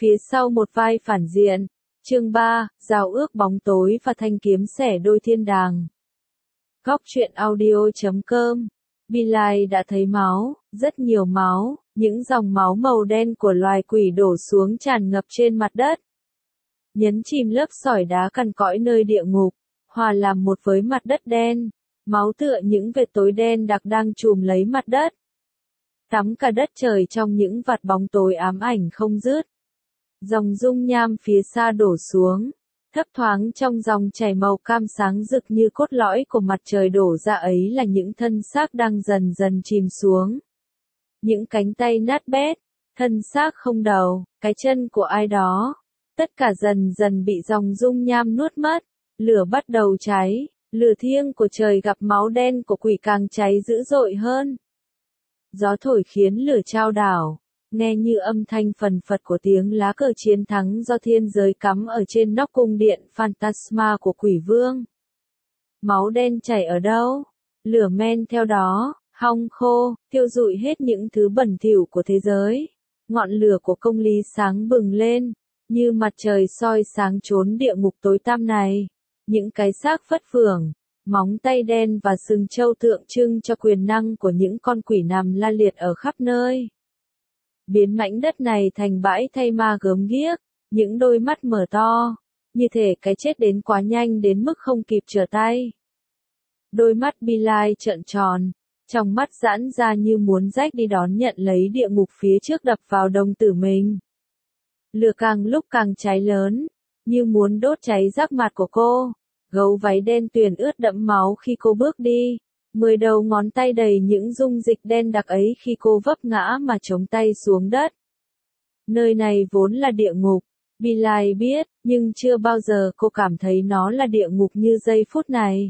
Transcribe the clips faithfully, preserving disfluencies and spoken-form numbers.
Phía sau một vai phản diện. Chương ba, Giao ước bóng tối và thanh kiếm xẻ đôi thiên đàng. Góc truyện audio chấm com. Bilal đã thấy máu, rất nhiều máu, những dòng máu màu đen của loài quỷ đổ xuống tràn ngập trên mặt đất. Nhấn chìm lớp sỏi đá cằn cõi nơi địa ngục, hòa làm một với mặt đất đen, máu tựa những vệt tối đen đặc đang trùm lấy mặt đất. Tắm cả đất trời trong những vạt bóng tối ám ảnh không dứt. Dòng dung nham phía xa đổ xuống, thấp thoáng trong dòng chảy màu cam sáng rực như cốt lõi của mặt trời đổ ra ấy là những thân xác đang dần dần chìm xuống. Những cánh tay nát bét, thân xác không đầu, cái chân của ai đó. Tất cả dần dần bị dòng dung nham nuốt mất, lửa bắt đầu cháy, lửa thiêng của trời gặp máu đen của quỷ càng cháy dữ dội hơn. Gió thổi khiến lửa chao đảo, nghe như âm thanh phần phật của tiếng lá cờ chiến thắng do thiên giới cắm ở trên nóc cung điện Phantasma của quỷ vương. Máu đen chảy ở đâu? Lửa men theo đó, hong khô, thiêu rụi hết những thứ bẩn thỉu của thế giới. Ngọn lửa của công lý sáng bừng lên, như mặt trời soi sáng chốn địa ngục tối tăm này. Những cái xác phất phưởng, móng tay đen và sừng trâu tượng trưng cho quyền năng của những con quỷ nằm la liệt ở khắp nơi. Biến mảnh đất này thành bãi thay ma gớm ghiếc, những đôi mắt mở to, như thể cái chết đến quá nhanh đến mức không kịp trở tay. Đôi mắt Bilal trợn tròn, trong mắt giãn ra như muốn rách đi đón nhận lấy địa ngục phía trước đập vào đồng tử mình. Lửa càng lúc càng cháy lớn, như muốn đốt cháy rác mặt của cô. Gấu váy đen tuyền ướt đẫm máu khi cô bước đi. Mười đầu ngón tay đầy những dung dịch đen đặc ấy khi cô vấp ngã mà chống tay xuống đất. Nơi này vốn là địa ngục, Bilal biết, nhưng chưa bao giờ cô cảm thấy nó là địa ngục như giây phút này.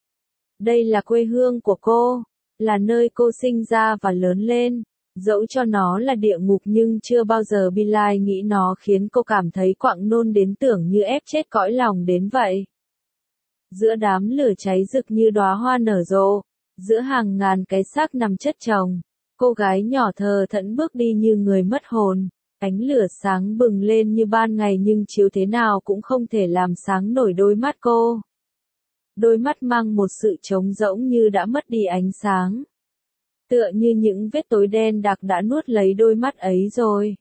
Đây là quê hương của cô, là nơi cô sinh ra và lớn lên. Dẫu cho nó là địa ngục nhưng chưa bao giờ Bilal nghĩ nó khiến cô cảm thấy quặn nôn đến tưởng như ép chết cõi lòng đến vậy. Giữa đám lửa cháy rực như đóa hoa nở rộ, giữa hàng ngàn cái xác nằm chất chồng, cô gái nhỏ thờ thẫn bước đi như người mất hồn. Ánh lửa sáng bừng lên như ban ngày nhưng chiếu thế nào cũng không thể làm sáng nổi đôi mắt cô. Đôi mắt mang một sự trống rỗng như đã mất đi ánh sáng. Tựa như những vết tối đen đặc đã nuốt lấy đôi mắt ấy rồi.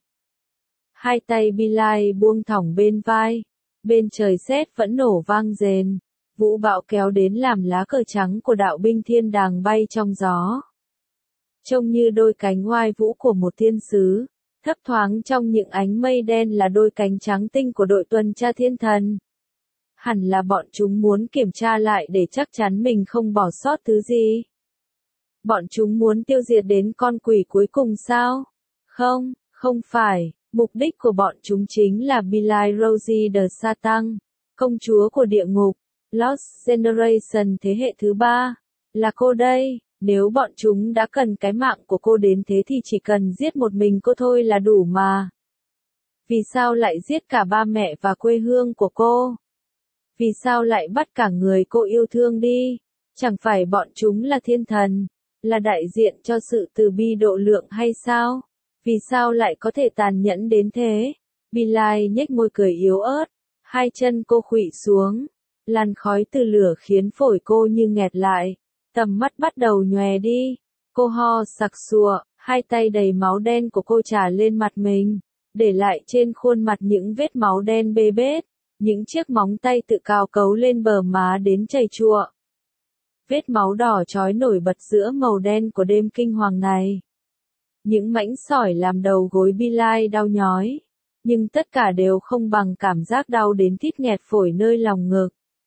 Hai tay Bilal buông thõng bên vai, bên trời sét vẫn nổ vang rền. Vũ bão kéo đến làm lá cờ trắng của đạo binh thiên đàng bay trong gió. Trông như đôi cánh oai vũ của một thiên sứ, thấp thoáng trong những ánh mây đen là đôi cánh trắng tinh của đội tuần tra thiên thần. Hẳn là bọn chúng muốn kiểm tra lại để chắc chắn mình không bỏ sót thứ gì. Bọn chúng muốn tiêu diệt đến con quỷ cuối cùng sao? Không, không phải, mục đích của bọn chúng chính là Bilal Rosie de Satan, công chúa của địa ngục. Lost Generation thế hệ thứ ba, là cô đây. Nếu bọn chúng đã cần cái mạng của cô đến thế thì chỉ cần giết một mình cô thôi là đủ mà. Vì sao lại giết cả ba mẹ và quê hương của cô? Vì sao lại bắt cả người cô yêu thương đi? Chẳng phải bọn chúng là thiên thần, là đại diện cho sự từ bi độ lượng hay sao? Vì sao lại có thể tàn nhẫn đến thế? Bilal nhếch môi cười yếu ớt, hai chân cô khuỵu xuống. Làn khói từ lửa khiến phổi cô như nghẹt lại, tầm mắt bắt đầu nhòe đi. Cô ho sặc sụa, hai tay đầy máu đen của cô trà lên mặt mình, để lại trên khuôn mặt những vết máu đen bê bết, những chiếc móng tay tự cào cấu lên bờ má đến chảy chụa. Vết máu đỏ chói nổi bật giữa màu đen của đêm kinh hoàng này. Những mảnh sỏi làm đầu gối Bilal đau nhói, nhưng tất cả đều không bằng cảm giác đau đến thít nghẹt phổi nơi lòng ngực.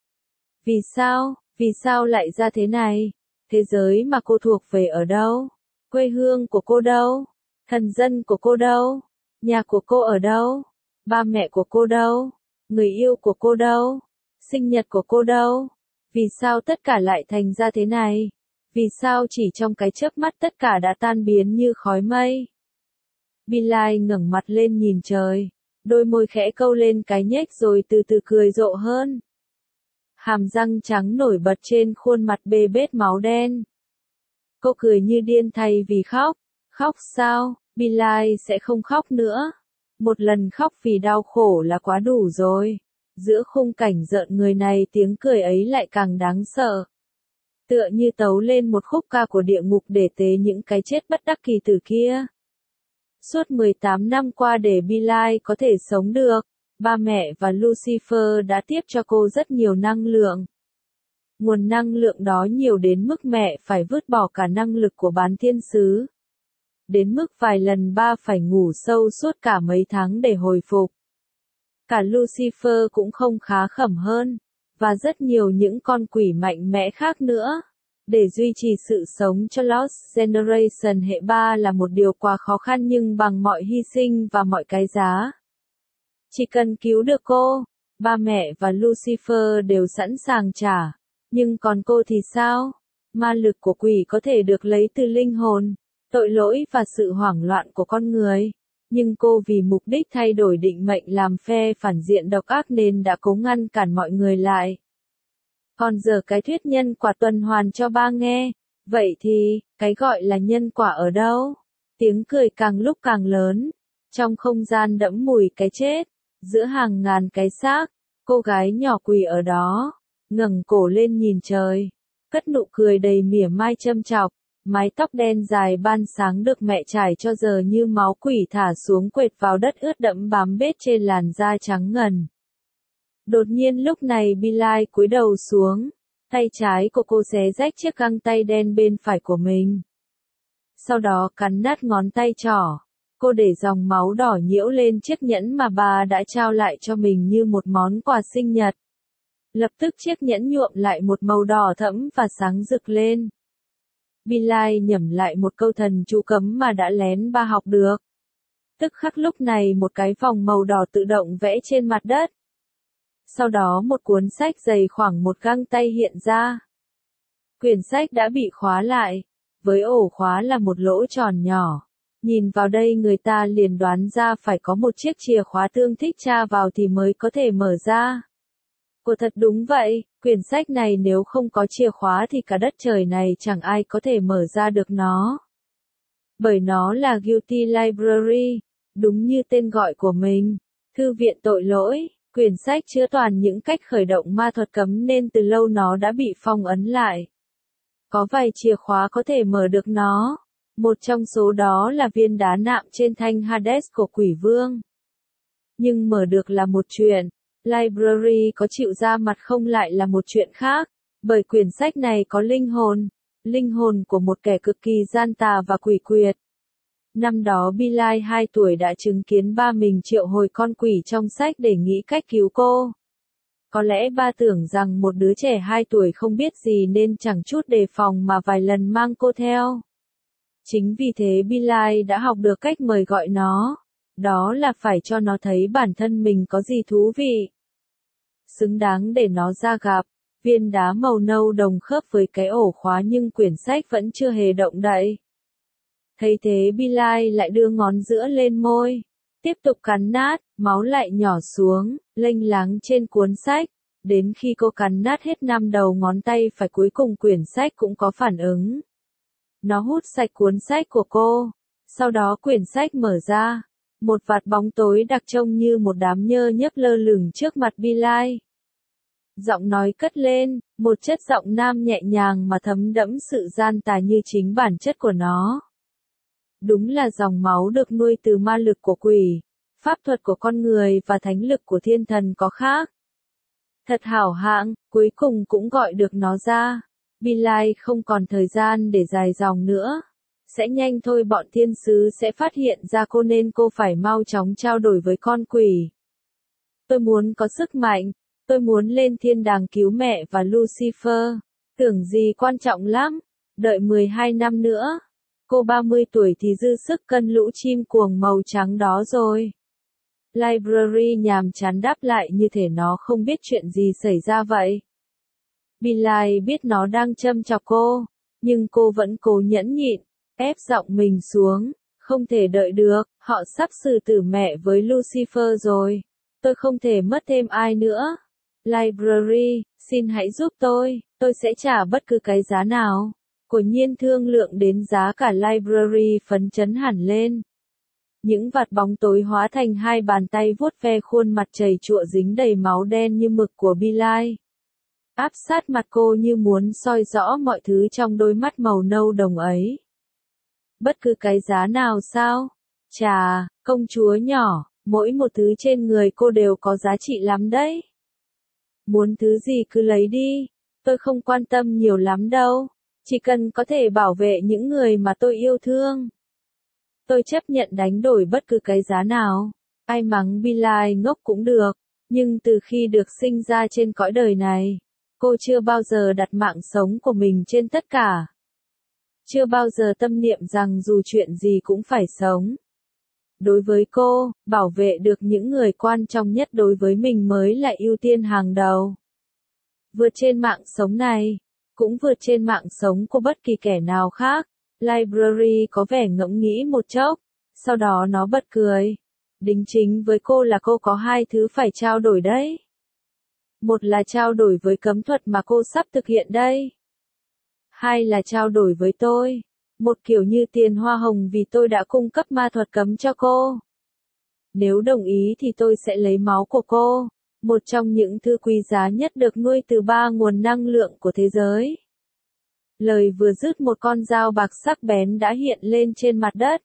Vì sao, vì sao lại ra thế này? Thế giới mà cô thuộc về ở đâu? Quê hương của cô đâu? Thần dân của cô đâu? Nhà của cô ở đâu? Ba mẹ của cô đâu? Người yêu của cô đâu? Sinh nhật của cô đâu? Vì sao tất cả lại thành ra thế này? Vì sao chỉ trong cái chớp mắt tất cả đã tan biến như khói mây? Bilal ngẩng mặt lên nhìn trời, đôi môi khẽ câu lên cái nhếch rồi từ từ cười rộ hơn. Hàm răng trắng nổi bật trên khuôn mặt bê bết máu đen. Cô cười như điên thay vì khóc. Khóc sao? Bilal sẽ không khóc nữa. Một lần khóc vì đau khổ là quá đủ rồi. Giữa khung cảnh rợn người này tiếng cười ấy lại càng đáng sợ. Tựa như tấu lên một khúc ca của địa ngục để tế những cái chết bất đắc kỳ tử kia. Suốt mười tám năm qua để Billie có thể sống được, ba mẹ và Lucifer đã tiếp cho cô rất nhiều năng lượng. Nguồn năng lượng đó nhiều đến mức mẹ phải vứt bỏ cả năng lực của bán thiên sứ. Đến mức vài lần ba phải ngủ sâu suốt cả mấy tháng để hồi phục. Cả Lucifer cũng không khá khẩm hơn, và rất nhiều những con quỷ mạnh mẽ khác nữa. Để duy trì sự sống cho Lost Generation hệ ba là một điều quá khó khăn nhưng bằng mọi hy sinh và mọi cái giá. Chỉ cần cứu được cô, ba mẹ và Lucifer đều sẵn sàng trả. Nhưng còn cô thì sao? Ma lực của quỷ có thể được lấy từ linh hồn, tội lỗi và sự hoảng loạn của con người. Nhưng cô vì mục đích thay đổi định mệnh làm phe phản diện độc ác nên đã cố ngăn cản mọi người lại. Còn giờ cái thuyết nhân quả tuần hoàn cho ba nghe. Vậy thì, cái gọi là nhân quả ở đâu? Tiếng cười càng lúc càng lớn. Trong không gian đẫm mùi cái chết, giữa hàng ngàn cái xác, cô gái nhỏ quỳ ở đó, ngẩng cổ lên nhìn trời, cất nụ cười đầy mỉa mai châm chọc. Mái tóc đen dài ban sáng được mẹ trải cho giờ như máu quỷ thả xuống quệt vào đất ướt đẫm bám bết trên làn da trắng ngần. Đột nhiên lúc này Billie cúi đầu xuống, tay trái của cô xé rách chiếc găng tay đen bên phải của mình. Sau đó cắn nát ngón tay trỏ, cô để dòng máu đỏ nhiễu lên chiếc nhẫn mà bà đã trao lại cho mình như một món quà sinh nhật. Lập tức chiếc nhẫn nhuộm lại một màu đỏ thẫm và sáng rực lên. Billie nhẩm lại một câu thần chú cấm mà đã lén ba học được. Tức khắc lúc này một cái vòng màu đỏ tự động vẽ trên mặt đất. Sau đó một cuốn sách dày khoảng một găng tay hiện ra. Quyển sách đã bị khóa lại, với ổ khóa là một lỗ tròn nhỏ. Nhìn vào đây người ta liền đoán ra phải có một chiếc chìa khóa tương thích tra vào thì mới có thể mở ra. Cô thật đúng vậy, quyển sách này nếu không có chìa khóa thì cả đất trời này chẳng ai có thể mở ra được nó. Bởi nó là Guilty Library, đúng như tên gọi của mình, thư viện tội lỗi, quyển sách chứa toàn những cách khởi động ma thuật cấm nên từ lâu nó đã bị phong ấn lại. Có vài chìa khóa có thể mở được nó, một trong số đó là viên đá nạm trên thanh Hades của quỷ vương. Nhưng mở được là một chuyện. Library có chịu ra mặt không lại là một chuyện khác, bởi quyển sách này có linh hồn, linh hồn của một kẻ cực kỳ gian tà và quỷ quyệt. Năm đó Billie hai tuổi đã chứng kiến ba mình triệu hồi con quỷ trong sách để nghĩ cách cứu cô. Có lẽ ba tưởng rằng một đứa trẻ hai tuổi không biết gì nên chẳng chút đề phòng mà vài lần mang cô theo. Chính vì thế Billie đã học được cách mời gọi nó. Đó là phải cho nó thấy bản thân mình có gì thú vị. Xứng đáng để nó ra gặp. Viên đá màu nâu đồng khớp với cái ổ khóa nhưng quyển sách vẫn chưa hề động đậy. Thấy thế Billie lại đưa ngón giữa lên môi. Tiếp tục cắn nát, máu lại nhỏ xuống, lênh láng trên cuốn sách. Đến khi cô cắn nát hết năm đầu ngón tay phải cuối cùng quyển sách cũng có phản ứng. Nó hút sạch cuốn sách của cô. Sau đó quyển sách mở ra. Một vạt bóng tối đặc trông như một đám nhơ nhớp lơ lửng trước mặt Billie. Giọng nói cất lên, một chất giọng nam nhẹ nhàng mà thấm đẫm sự gian tà như chính bản chất của nó. Đúng là dòng máu được nuôi từ ma lực của quỷ, pháp thuật của con người và thánh lực của thiên thần có khác. Thật hảo hạng, cuối cùng cũng gọi được nó ra. Billie không còn thời gian để dài dòng nữa. Sẽ nhanh thôi bọn thiên sứ sẽ phát hiện ra cô nên cô phải mau chóng trao đổi với con quỷ. Tôi muốn có sức mạnh, tôi muốn lên thiên đàng cứu mẹ và Lucifer. Tưởng gì quan trọng lắm, đợi mười hai năm nữa. Cô ba mươi tuổi thì dư sức cân lũ chim cuồng màu trắng đó rồi. Library nhàm chán đáp lại như thể nó không biết chuyện gì xảy ra vậy. Billie biết nó đang châm chọc cô, nhưng cô vẫn cố nhẫn nhịn. Ép giọng mình xuống, không thể đợi được, họ sắp xử tử mẹ với Lucifer rồi. Tôi không thể mất thêm ai nữa. Library, xin hãy giúp tôi, tôi sẽ trả bất cứ cái giá nào. Của nhiên thương lượng đến giá cả Library phấn chấn hẳn lên. Những vạt bóng tối hóa thành hai bàn tay vuốt ve khuôn mặt chảy chụa dính đầy máu đen như mực của Bilal. Áp sát mặt cô như muốn soi rõ mọi thứ trong đôi mắt màu nâu đồng ấy. Bất cứ cái giá nào sao? Chà, công chúa nhỏ, mỗi một thứ trên người cô đều có giá trị lắm đấy. Muốn thứ gì cứ lấy đi, tôi không quan tâm nhiều lắm đâu, chỉ cần có thể bảo vệ những người mà tôi yêu thương. Tôi chấp nhận đánh đổi bất cứ cái giá nào. Ai mắng Bilal ngốc cũng được, nhưng từ khi được sinh ra trên cõi đời này, cô chưa bao giờ đặt mạng sống của mình trên tất cả. Chưa bao giờ tâm niệm rằng dù chuyện gì cũng phải sống. Đối với cô, bảo vệ được những người quan trọng nhất đối với mình mới là ưu tiên hàng đầu. Vượt trên mạng sống này, cũng vượt trên mạng sống của bất kỳ kẻ nào khác. Library có vẻ ngẫm nghĩ một chốc, sau đó nó bật cười. Đính chính với cô là cô có hai thứ phải trao đổi đấy. Một là trao đổi với cấm thuật mà cô sắp thực hiện đây. Hai là trao đổi với tôi. Một kiểu như tiền hoa hồng vì tôi đã cung cấp ma thuật cấm cho cô. Nếu đồng ý thì tôi sẽ lấy máu của cô, một trong những thứ quý giá nhất được nuôi từ ba nguồn năng lượng của thế giới. Lời vừa dứt một con dao bạc sắc bén đã hiện lên trên mặt đất.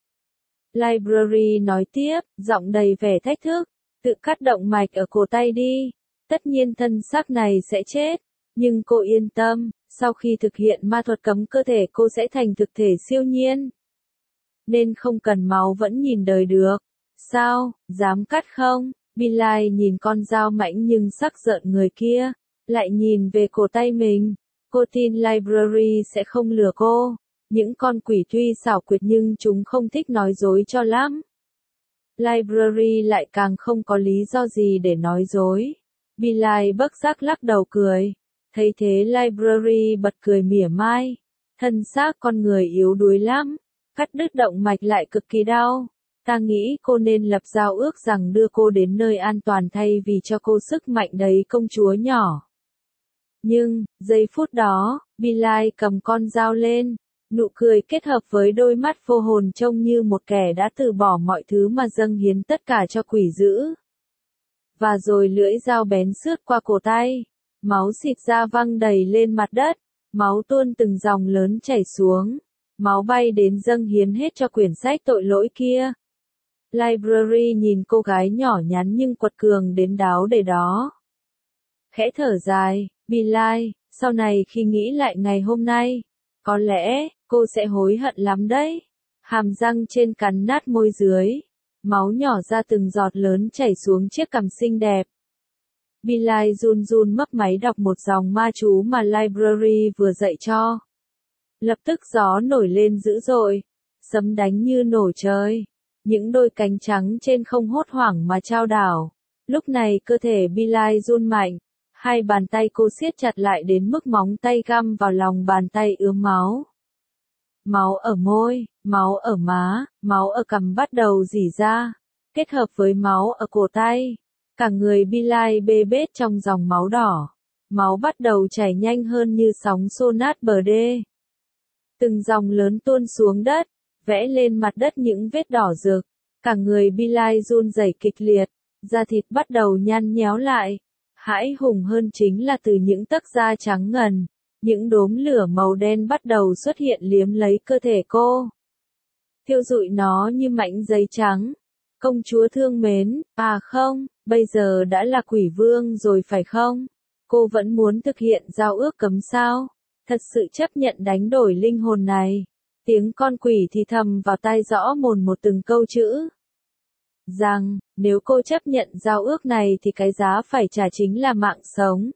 Library nói tiếp, giọng đầy vẻ thách thức, tự cắt động mạch ở cổ tay đi. Tất nhiên thân xác này sẽ chết, nhưng cô yên tâm, sau khi thực hiện ma thuật cấm cơ thể cô sẽ thành thực thể siêu nhiên. Nên không cần máu vẫn nhìn đời được. Sao, dám cắt không? Bilal nhìn con dao mãnh nhưng sắc giận người kia, lại nhìn về cổ tay mình. Cô tin Library sẽ không lừa cô. Những con quỷ tuy xảo quyệt nhưng chúng không thích nói dối cho lắm. Library lại càng không có lý do gì để nói dối. Bilal bất giác lắc đầu cười. Thấy thế Library bật cười mỉa mai. Thân xác con người yếu đuối lắm. Cắt đứt động mạch lại cực kỳ đau. Ta nghĩ cô nên lập giao ước rằng đưa cô đến nơi an toàn thay vì cho cô sức mạnh đấy công chúa nhỏ. Nhưng, giây phút đó, Bilal cầm con dao lên, nụ cười kết hợp với đôi mắt vô hồn trông như một kẻ đã từ bỏ mọi thứ mà dâng hiến tất cả cho quỷ dữ. Và rồi lưỡi dao bén sướt qua cổ tay, máu xịt ra văng đầy lên mặt đất, máu tuôn từng dòng lớn chảy xuống, máu bay đến dâng hiến hết cho quyển sách tội lỗi kia. Library nhìn cô gái nhỏ nhắn nhưng quật cường đến đáo để đó. Khẽ thở dài, Bilal, sau này khi nghĩ lại ngày hôm nay, có lẽ, cô sẽ hối hận lắm đấy. Hàm răng trên cắn nát môi dưới. Máu nhỏ ra từng giọt lớn chảy xuống chiếc cằm xinh đẹp. Bilal run run mấp máy đọc một dòng ma chú mà Library vừa dạy cho. Lập tức gió nổi lên dữ dội. Sấm đánh như nổ trời. Những đôi cánh trắng trên không hốt hoảng mà trao đảo. Lúc này cơ thể Bilal run mạnh. Hai bàn tay cô siết chặt lại đến mức móng tay găm vào lòng bàn tay ướm máu. Máu ở môi, máu ở má, máu ở cằm bắt đầu rỉ ra, kết hợp với máu ở cổ tay. Cả người Bilal bê bết trong dòng máu đỏ. Máu bắt đầu chảy nhanh hơn như sóng xô nát bờ đê. Từng dòng lớn tuôn xuống đất, vẽ lên mặt đất những vết đỏ rực. Cả người Bilal run rẩy kịch liệt, da thịt bắt đầu nhăn nhéo lại. Hãi hùng hơn chính là từ những tấc da trắng ngần, những đốm lửa màu đen bắt đầu xuất hiện liếm lấy cơ thể cô. Thiêu rụi nó như mảnh giấy trắng. Công chúa thương mến, à không, bây giờ đã là quỷ vương rồi phải không? Cô vẫn muốn thực hiện giao ước cấm sao? Thật sự chấp nhận đánh đổi linh hồn này. Tiếng con quỷ thì thầm vào tai rõ mồn một từng câu chữ. Rằng, nếu cô chấp nhận giao ước này thì cái giá phải trả chính là mạng sống.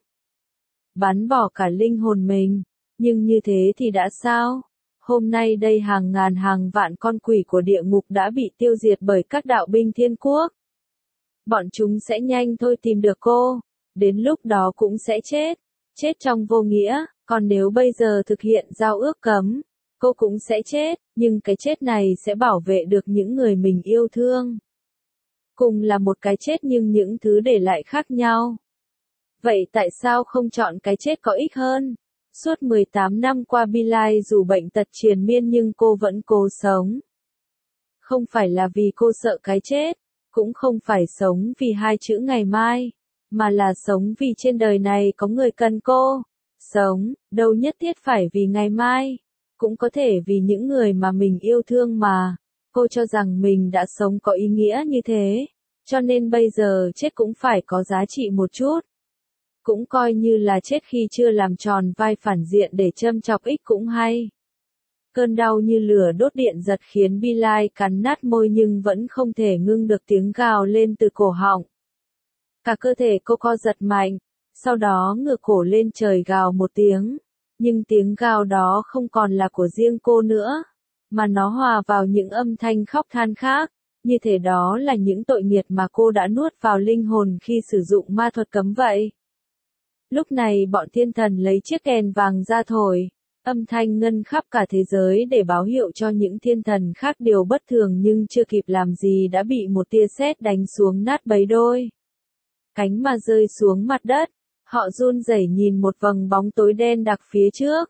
Bắn bỏ cả linh hồn mình. Nhưng như thế thì đã sao? Hôm nay đây hàng ngàn hàng vạn con quỷ của địa ngục đã bị tiêu diệt bởi các đạo binh thiên quốc. Bọn chúng sẽ nhanh thôi tìm được cô. Đến lúc đó cũng sẽ chết. Chết trong vô nghĩa. Còn nếu bây giờ thực hiện giao ước cấm, cô cũng sẽ chết. Nhưng cái chết này sẽ bảo vệ được những người mình yêu thương. Cùng là một cái chết nhưng những thứ để lại khác nhau. Vậy tại sao không chọn cái chết có ích hơn? Suốt mười tám năm qua Bilal dù bệnh tật triền miên nhưng cô vẫn cố sống. Không phải là vì cô sợ cái chết, cũng không phải sống vì hai chữ ngày mai, mà là sống vì trên đời này có người cần cô. Sống, đâu nhất thiết phải vì ngày mai, cũng có thể vì những người mà mình yêu thương mà. Cô cho rằng mình đã sống có ý nghĩa như thế, cho nên bây giờ chết cũng phải có giá trị một chút. Cũng coi như là chết khi chưa làm tròn vai phản diện để châm chọc ích cũng hay. Cơn đau như lửa đốt điện giật khiến Billie cắn nát môi nhưng vẫn không thể ngưng được tiếng gào lên từ cổ họng. Cả cơ thể cô co giật mạnh, sau đó ngửa cổ lên trời gào một tiếng. Nhưng tiếng gào đó không còn là của riêng cô nữa, mà nó hòa vào những âm thanh khóc than khác, như thể đó là những tội nghiệt mà cô đã nuốt vào linh hồn khi sử dụng ma thuật cấm vậy. Lúc này bọn thiên thần lấy chiếc kèn vàng ra thổi, âm thanh ngân khắp cả thế giới để báo hiệu cho những thiên thần khác điều bất thường nhưng chưa kịp làm gì đã bị một tia sét đánh xuống nát bấy đôi. Cánh mà rơi xuống mặt đất, họ run rẩy nhìn một vầng bóng tối đen đặc phía trước.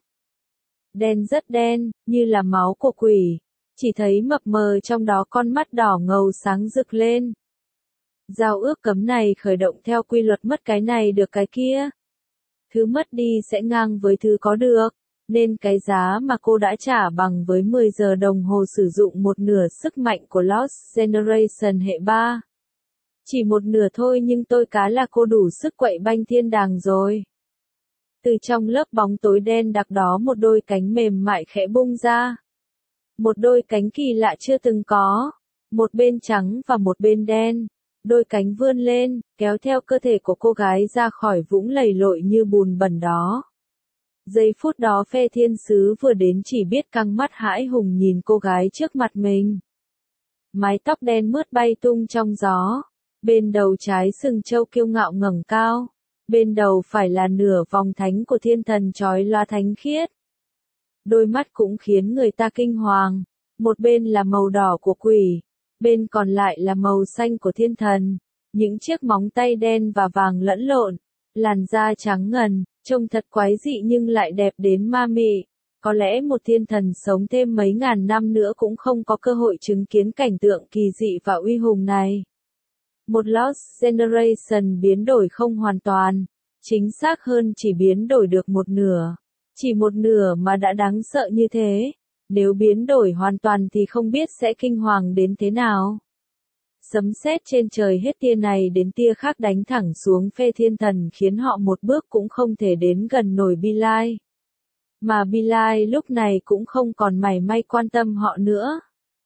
Đen rất đen, như là máu của quỷ, chỉ thấy mập mờ trong đó con mắt đỏ ngầu sáng rực lên. Giao ước cấm này khởi động theo quy luật mất cái này được cái kia. Thứ mất đi sẽ ngang với thứ có được, nên cái giá mà cô đã trả bằng với mười giờ đồng hồ sử dụng một nửa sức mạnh của Lost Generation hệ ba. Chỉ một nửa thôi nhưng tôi cá là cô đủ sức quậy banh thiên đàng rồi. Từ trong lớp bóng tối đen đặc đó một đôi cánh mềm mại khẽ bung ra. Một đôi cánh kỳ lạ chưa từng có. Một bên trắng và một bên đen. Đôi cánh vươn lên, kéo theo cơ thể của cô gái ra khỏi vũng lầy lội như bùn bẩn đó. Giây phút đó Phe Thiên Sứ vừa đến chỉ biết căng mắt hãi hùng nhìn cô gái trước mặt mình. Mái tóc đen mướt bay tung trong gió. Bên đầu trái sừng trâu kiêu ngạo ngẩng cao. Bên đầu phải là nửa vòng thánh của thiên thần chói loa thánh khiết. Đôi mắt cũng khiến người ta kinh hoàng. Một bên là màu đỏ của quỷ, bên còn lại là màu xanh của thiên thần. Những chiếc móng tay đen và vàng lẫn lộn, làn da trắng ngần, trông thật quái dị nhưng lại đẹp đến ma mị. Có lẽ một thiên thần sống thêm mấy ngàn năm nữa cũng không có cơ hội chứng kiến cảnh tượng kỳ dị và uy hùng này. Một Lost Generation biến đổi không hoàn toàn, chính xác hơn chỉ biến đổi được một nửa. Chỉ một nửa mà đã đáng sợ như thế, nếu biến đổi hoàn toàn thì không biết sẽ kinh hoàng đến thế nào. Sấm sét trên trời hết tia này đến tia khác đánh thẳng xuống Phe Thiên Thần khiến họ một bước cũng không thể đến gần nổi Billie. Mà Billie lúc này cũng không còn mảy may quan tâm họ nữa.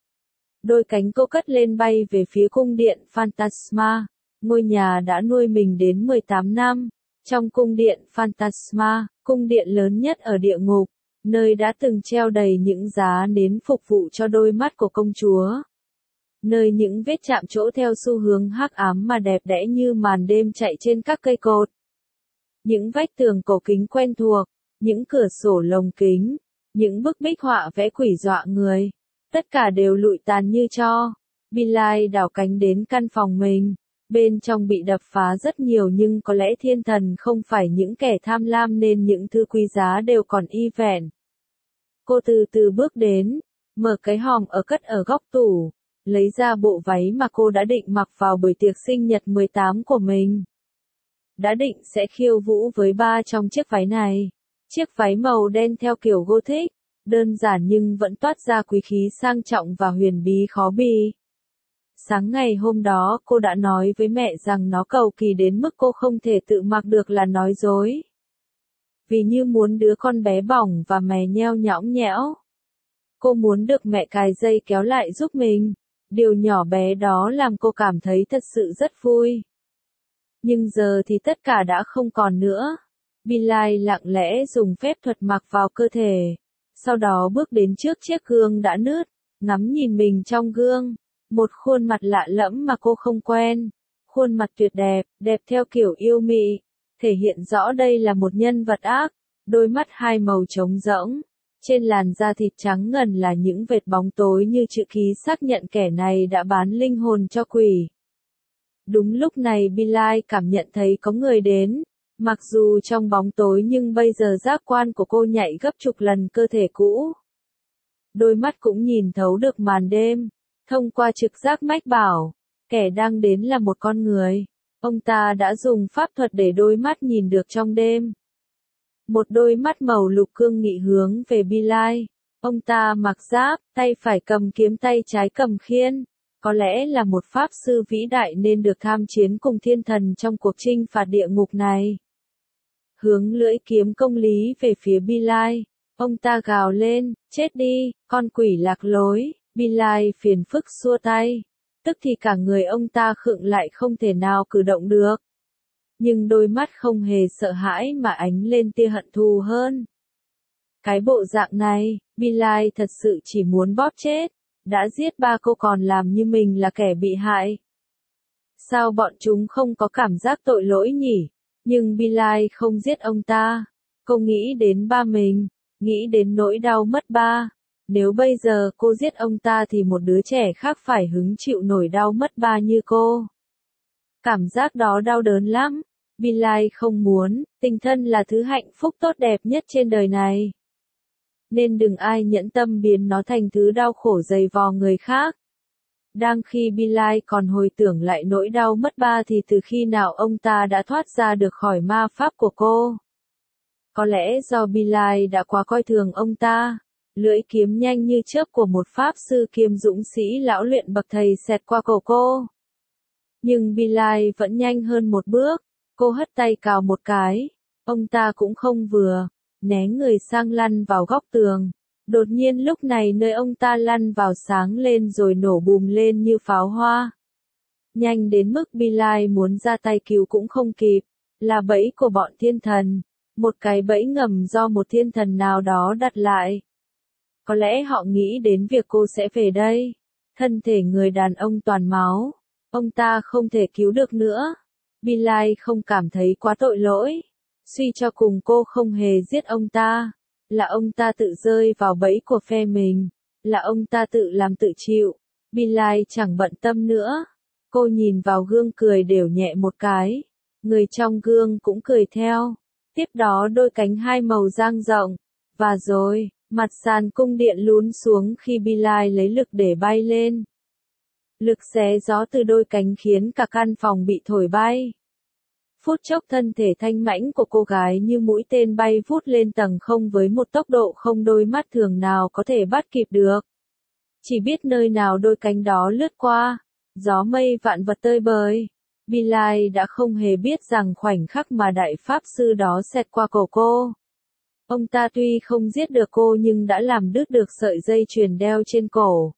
Đôi cánh cô cất lên bay về phía cung điện Phantasma, ngôi nhà đã nuôi mình đến mười tám năm. Trong cung điện Phantasma, cung điện lớn nhất ở địa ngục, nơi đã từng treo đầy những giá nến phục vụ cho đôi mắt của công chúa. Nơi những vết chạm trổ theo xu hướng hắc ám mà đẹp đẽ như màn đêm chạy trên các cây cột. Những vách tường cổ kính quen thuộc, những cửa sổ lồng kính, những bức bích họa vẽ quỷ dọa người. Tất cả đều lụi tàn như tro. Billie đảo cánh đến căn phòng mình. Bên trong bị đập phá rất nhiều nhưng có lẽ thiên thần không phải những kẻ tham lam nên những thứ quý giá đều còn y vẹn. Cô từ từ bước đến, mở cái hòm ở cất ở góc tủ, lấy ra bộ váy mà cô đã định mặc vào buổi tiệc sinh nhật mười tám của mình. Đã định sẽ khiêu vũ với ba trong chiếc váy này. Chiếc váy màu đen theo kiểu Gothic, đơn giản nhưng vẫn toát ra quý khí sang trọng và huyền bí khó bì. Sáng ngày hôm đó cô đã nói với mẹ rằng nó cầu kỳ đến mức cô không thể tự mặc được là nói dối. Vì như muốn đứa con bé bỏng và mè nheo nhõng nhẽo. Cô muốn được mẹ cài dây kéo lại giúp mình. Điều nhỏ bé đó làm cô cảm thấy thật sự rất vui. Nhưng giờ thì tất cả đã không còn nữa. Billie lặng lẽ dùng phép thuật mặc vào cơ thể. Sau đó bước đến trước chiếc gương đã nứt, ngắm nhìn mình trong gương. Một khuôn mặt lạ lẫm mà cô không quen. Khuôn mặt tuyệt đẹp, đẹp theo kiểu yêu mị. Thể hiện rõ đây là một nhân vật ác. Đôi mắt hai màu trống rỗng. Trên làn da thịt trắng ngần là những vệt bóng tối như chữ ký xác nhận kẻ này đã bán linh hồn cho quỷ. Đúng lúc này Billie cảm nhận thấy có người đến. Mặc dù trong bóng tối nhưng bây giờ giác quan của cô nhạy gấp chục lần cơ thể cũ. Đôi mắt cũng nhìn thấu được màn đêm. Thông qua trực giác mách bảo, kẻ đang đến là một con người. Ông ta đã dùng pháp thuật để đôi mắt nhìn được trong đêm. Một đôi mắt màu lục cương nghị hướng về Bilal. Ông ta mặc giáp, tay phải cầm kiếm, tay trái cầm khiên. Có lẽ là một pháp sư vĩ đại nên được tham chiến cùng thiên thần trong cuộc chinh phạt địa ngục này. Hướng lưỡi kiếm công lý về phía Bilal. Ông ta gào lên, chết đi, con quỷ lạc lối. Bilal phiền phức xua tay. Tức thì cả người ông ta khựng lại, không thể nào cử động được. Nhưng đôi mắt không hề sợ hãi mà ánh lên tia hận thù hơn. Cái bộ dạng này, Bilal thật sự chỉ muốn bóp chết. Đã giết ba cô còn làm như mình là kẻ bị hại. Sao bọn chúng không có cảm giác tội lỗi nhỉ? Nhưng Bilal không giết ông ta. Cô nghĩ đến ba mình, nghĩ đến nỗi đau mất ba. Nếu bây giờ cô giết ông ta thì một đứa trẻ khác phải hứng chịu nổi đau mất ba như cô. Cảm giác đó đau đớn lắm. Bilal không muốn, tình thân là thứ hạnh phúc tốt đẹp nhất trên đời này. Nên đừng ai nhẫn tâm biến nó thành thứ đau khổ dày vò người khác. Đang khi Bilal còn hồi tưởng lại nỗi đau mất ba thì từ khi nào ông ta đã thoát ra được khỏi ma pháp của cô. Có lẽ do Bilal đã quá coi thường ông ta. Lưỡi kiếm nhanh như chớp của một pháp sư kiêm dũng sĩ lão luyện bậc thầy xẹt qua cổ cô. Nhưng Bilal vẫn nhanh hơn một bước. Cô hất tay cào một cái. Ông ta cũng không vừa. Né người sang lăn vào góc tường. Đột nhiên lúc này nơi ông ta lăn vào sáng lên rồi nổ bùm lên như pháo hoa. Nhanh đến mức Bilal muốn ra tay cứu cũng không kịp. Là bẫy của bọn thiên thần. Một cái bẫy ngầm do một thiên thần nào đó đặt lại. Có lẽ họ nghĩ đến việc cô sẽ về đây. Thân thể người đàn ông toàn máu. Ông ta không thể cứu được nữa. Bilal không cảm thấy quá tội lỗi. Suy cho cùng cô không hề giết ông ta. Là ông ta tự rơi vào bẫy của phe mình. Là ông ta tự làm tự chịu. Bilal chẳng bận tâm nữa. Cô nhìn vào gương cười đều nhẹ một cái. Người trong gương cũng cười theo. Tiếp đó đôi cánh hai màu dang rộng. Và rồi, mặt sàn cung điện lún xuống khi Bilal lấy lực để bay lên. Lực xé gió từ đôi cánh khiến cả căn phòng bị thổi bay. Phút chốc thân thể thanh mãnh của cô gái như mũi tên bay vút lên tầng không với một tốc độ không đôi mắt thường nào có thể bắt kịp được. Chỉ biết nơi nào đôi cánh đó lướt qua, gió mây vạn vật tơi bời. Bilal đã không hề biết rằng khoảnh khắc mà đại pháp sư đó xẹt qua cổ cô. Ông ta tuy không giết được cô nhưng đã làm đứt được sợi dây chuyền đeo trên cổ.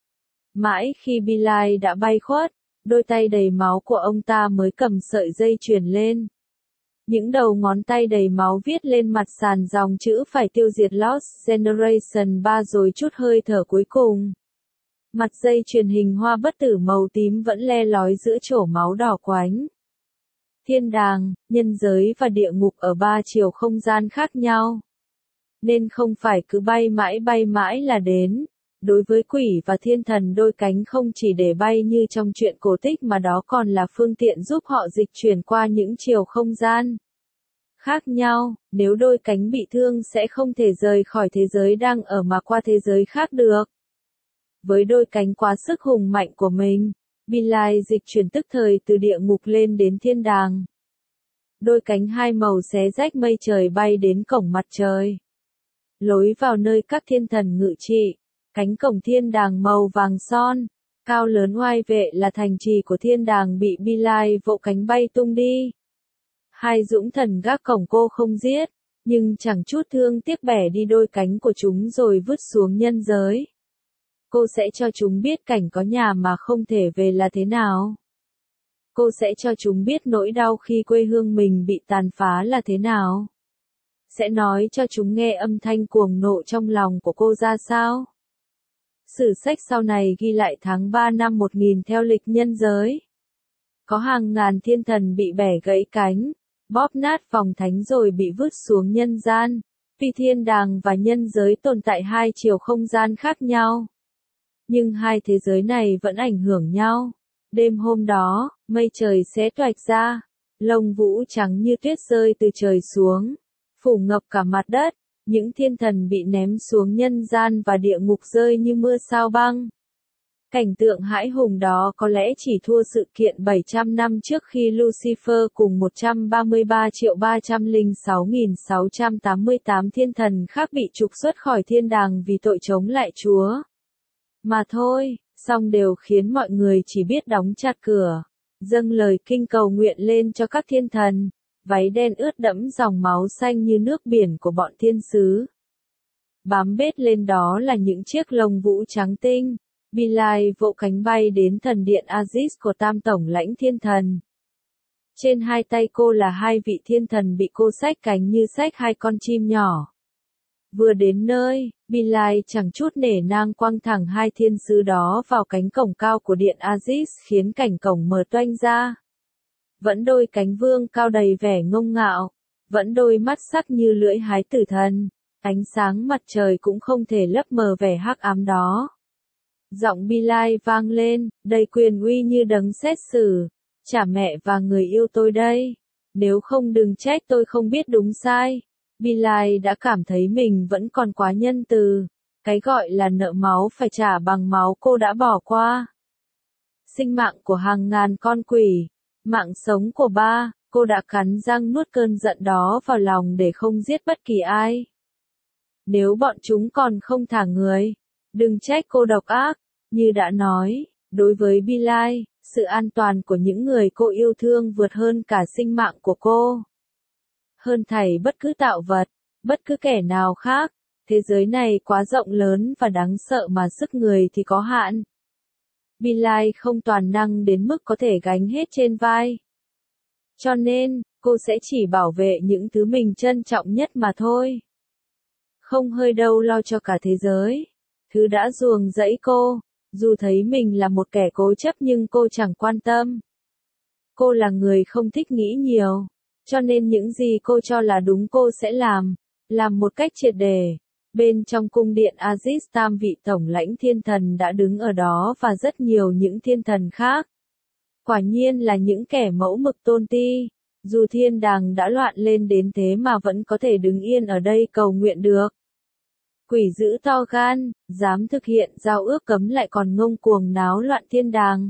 Mãi khi Bilal đã bay khuất, đôi tay đầy máu của ông ta mới cầm sợi dây chuyền lên. Những đầu ngón tay đầy máu viết lên mặt sàn dòng chữ phải tiêu diệt Lost Generation ba rồi chút hơi thở cuối cùng. Mặt dây chuyền hình hoa bất tử màu tím vẫn le lói giữa chổ máu đỏ quánh. Thiên đàng, nhân giới và địa ngục ở ba chiều không gian khác nhau. Nên không phải cứ bay mãi bay mãi là đến. Đối với quỷ và thiên thần đôi cánh không chỉ để bay như trong truyện cổ tích mà đó còn là phương tiện giúp họ dịch chuyển qua những chiều không gian khác nhau. Nếu đôi cánh bị thương sẽ không thể rời khỏi thế giới đang ở mà qua thế giới khác được. Với đôi cánh quá sức hùng mạnh của mình, Bilal dịch chuyển tức thời từ địa ngục lên đến thiên đàng. Đôi cánh hai màu xé rách mây trời bay đến cổng mặt trời. Lối vào nơi các thiên thần ngự trị. Cánh cổng thiên đàng màu vàng son, cao lớn oai vệ là thành trì của thiên đàng bị Bilal vỗ cánh bay tung đi. Hai dũng thần gác cổng cô không giết, nhưng chẳng chút thương tiếc bẻ đi đôi cánh của chúng rồi vứt xuống nhân giới. Cô sẽ cho chúng biết cảnh có nhà mà không thể về là thế nào. Cô sẽ cho chúng biết nỗi đau khi quê hương mình bị tàn phá là thế nào. Sẽ nói cho chúng nghe âm thanh cuồng nộ trong lòng của cô ra sao. Sử sách sau này ghi lại tháng ba năm một nghìn theo lịch nhân giới. Có hàng ngàn thiên thần bị bẻ gãy cánh, bóp nát vòng thánh rồi bị vứt xuống nhân gian. Vì thiên đàng và nhân giới tồn tại hai chiều không gian khác nhau. Nhưng hai thế giới này vẫn ảnh hưởng nhau. Đêm hôm đó, mây trời xé toạch ra, lông vũ trắng như tuyết rơi từ trời xuống, phủ ngập cả mặt đất. Những thiên thần bị ném xuống nhân gian và địa ngục rơi như mưa sao băng. Cảnh tượng hãi hùng đó có lẽ chỉ thua sự kiện bảy trăm năm trước khi Lucifer cùng một trăm ba mươi ba triệu ba trăm lẻ sáu nghìn sáu trăm tám mươi tám thiên thần khác bị trục xuất khỏi thiên đàng vì tội chống lại Chúa. Mà thôi, song đều khiến mọi người chỉ biết đóng chặt cửa, dâng lời kinh cầu nguyện lên cho các thiên thần, váy đen ướt đẫm dòng máu xanh như nước biển của bọn thiên sứ. Bám bết lên đó là những chiếc lông vũ trắng tinh. Bilai vỗ cánh bay đến thần điện Aziz của tam tổng lãnh thiên thần. Trên hai tay cô là hai vị thiên thần bị cô xách cánh như xách hai con chim nhỏ. Vừa đến nơi, Bilai chẳng chút nể nang quăng thẳng hai thiên sứ đó vào cánh cổng cao của điện Aziz khiến cảnh cổng mở toang ra. Vẫn đôi cánh vương cao đầy vẻ ngông ngạo, vẫn đôi mắt sắc như lưỡi hái tử thần, ánh sáng mặt trời cũng không thể lấp mờ vẻ hắc ám đó. Giọng Bilai vang lên, đầy quyền uy như đấng xét xử, trả mẹ và người yêu tôi đây, nếu không đừng trách tôi không biết đúng sai. Bilai đã cảm thấy mình vẫn còn quá nhân từ, cái gọi là nợ máu phải trả bằng máu cô đã bỏ qua. Sinh mạng của hàng ngàn con quỷ, mạng sống của ba, cô đã cắn răng nuốt cơn giận đó vào lòng để không giết bất kỳ ai. Nếu bọn chúng còn không thả người, đừng trách cô độc ác. Như đã nói, đối với Bilai, sự an toàn của những người cô yêu thương vượt hơn cả sinh mạng của cô. Hơn thảy bất cứ tạo vật, bất cứ kẻ nào khác, thế giới này quá rộng lớn và đáng sợ mà sức người thì có hạn. Bilai không toàn năng đến mức có thể gánh hết trên vai. Cho nên, cô sẽ chỉ bảo vệ những thứ mình trân trọng nhất mà thôi. Không hơi đâu lo cho cả thế giới. Thứ đã ruồng rẫy cô, dù thấy mình là một kẻ cố chấp nhưng cô chẳng quan tâm. Cô là người không thích nghĩ nhiều, cho nên những gì cô cho là đúng cô sẽ làm, làm một cách triệt để. Bên trong cung điện Aziz tam vị tổng lãnh thiên thần đã đứng ở đó và rất nhiều những thiên thần khác. Quả nhiên là những kẻ mẫu mực tôn ti, dù thiên đàng đã loạn lên đến thế mà vẫn có thể đứng yên ở đây cầu nguyện được. Quỷ dữ to gan, dám thực hiện giao ước cấm lại còn ngông cuồng náo loạn thiên đàng.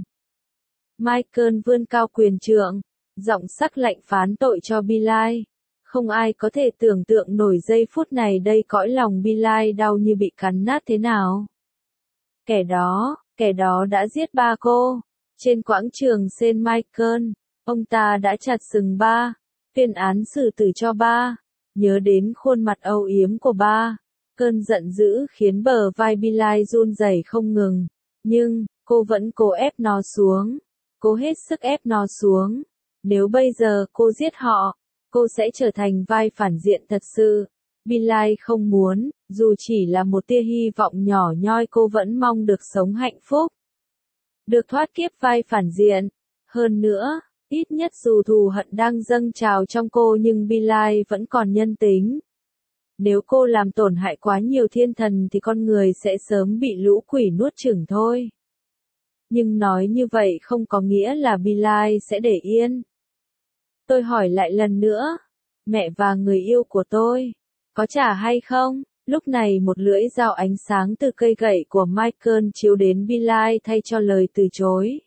Michael vươn cao quyền trượng, giọng sắc lạnh phán tội cho Bilai. Không ai có thể tưởng tượng nổi giây phút này đây cõi lòng Bilai đau như bị cắn nát thế nào. Kẻ đó, kẻ đó đã giết ba cô. Trên quảng trường Saint Michael, ông ta đã chặt sừng ba, tuyên án xử tử cho ba. Nhớ đến khuôn mặt âu yếm của ba, cơn giận dữ khiến bờ vai Bilai run rẩy không ngừng. Nhưng, cô vẫn cố ép nó xuống. Cố hết sức ép nó xuống. Nếu bây giờ cô giết họ, cô sẽ trở thành vai phản diện thật sự. Bilai không muốn, dù chỉ là một tia hy vọng nhỏ nhoi cô vẫn mong được sống hạnh phúc. Được thoát kiếp vai phản diện. Hơn nữa, ít nhất dù thù hận đang dâng trào trong cô nhưng Bilai vẫn còn nhân tính. Nếu cô làm tổn hại quá nhiều thiên thần thì con người sẽ sớm bị lũ quỷ nuốt chửng thôi. Nhưng nói như vậy không có nghĩa là Bilai sẽ để yên. Tôi hỏi lại lần nữa, mẹ và người yêu của tôi, có trả hay không? Lúc này một lưỡi dao ánh sáng từ cây gậy của Michael chiếu đến Bilai thay cho lời từ chối.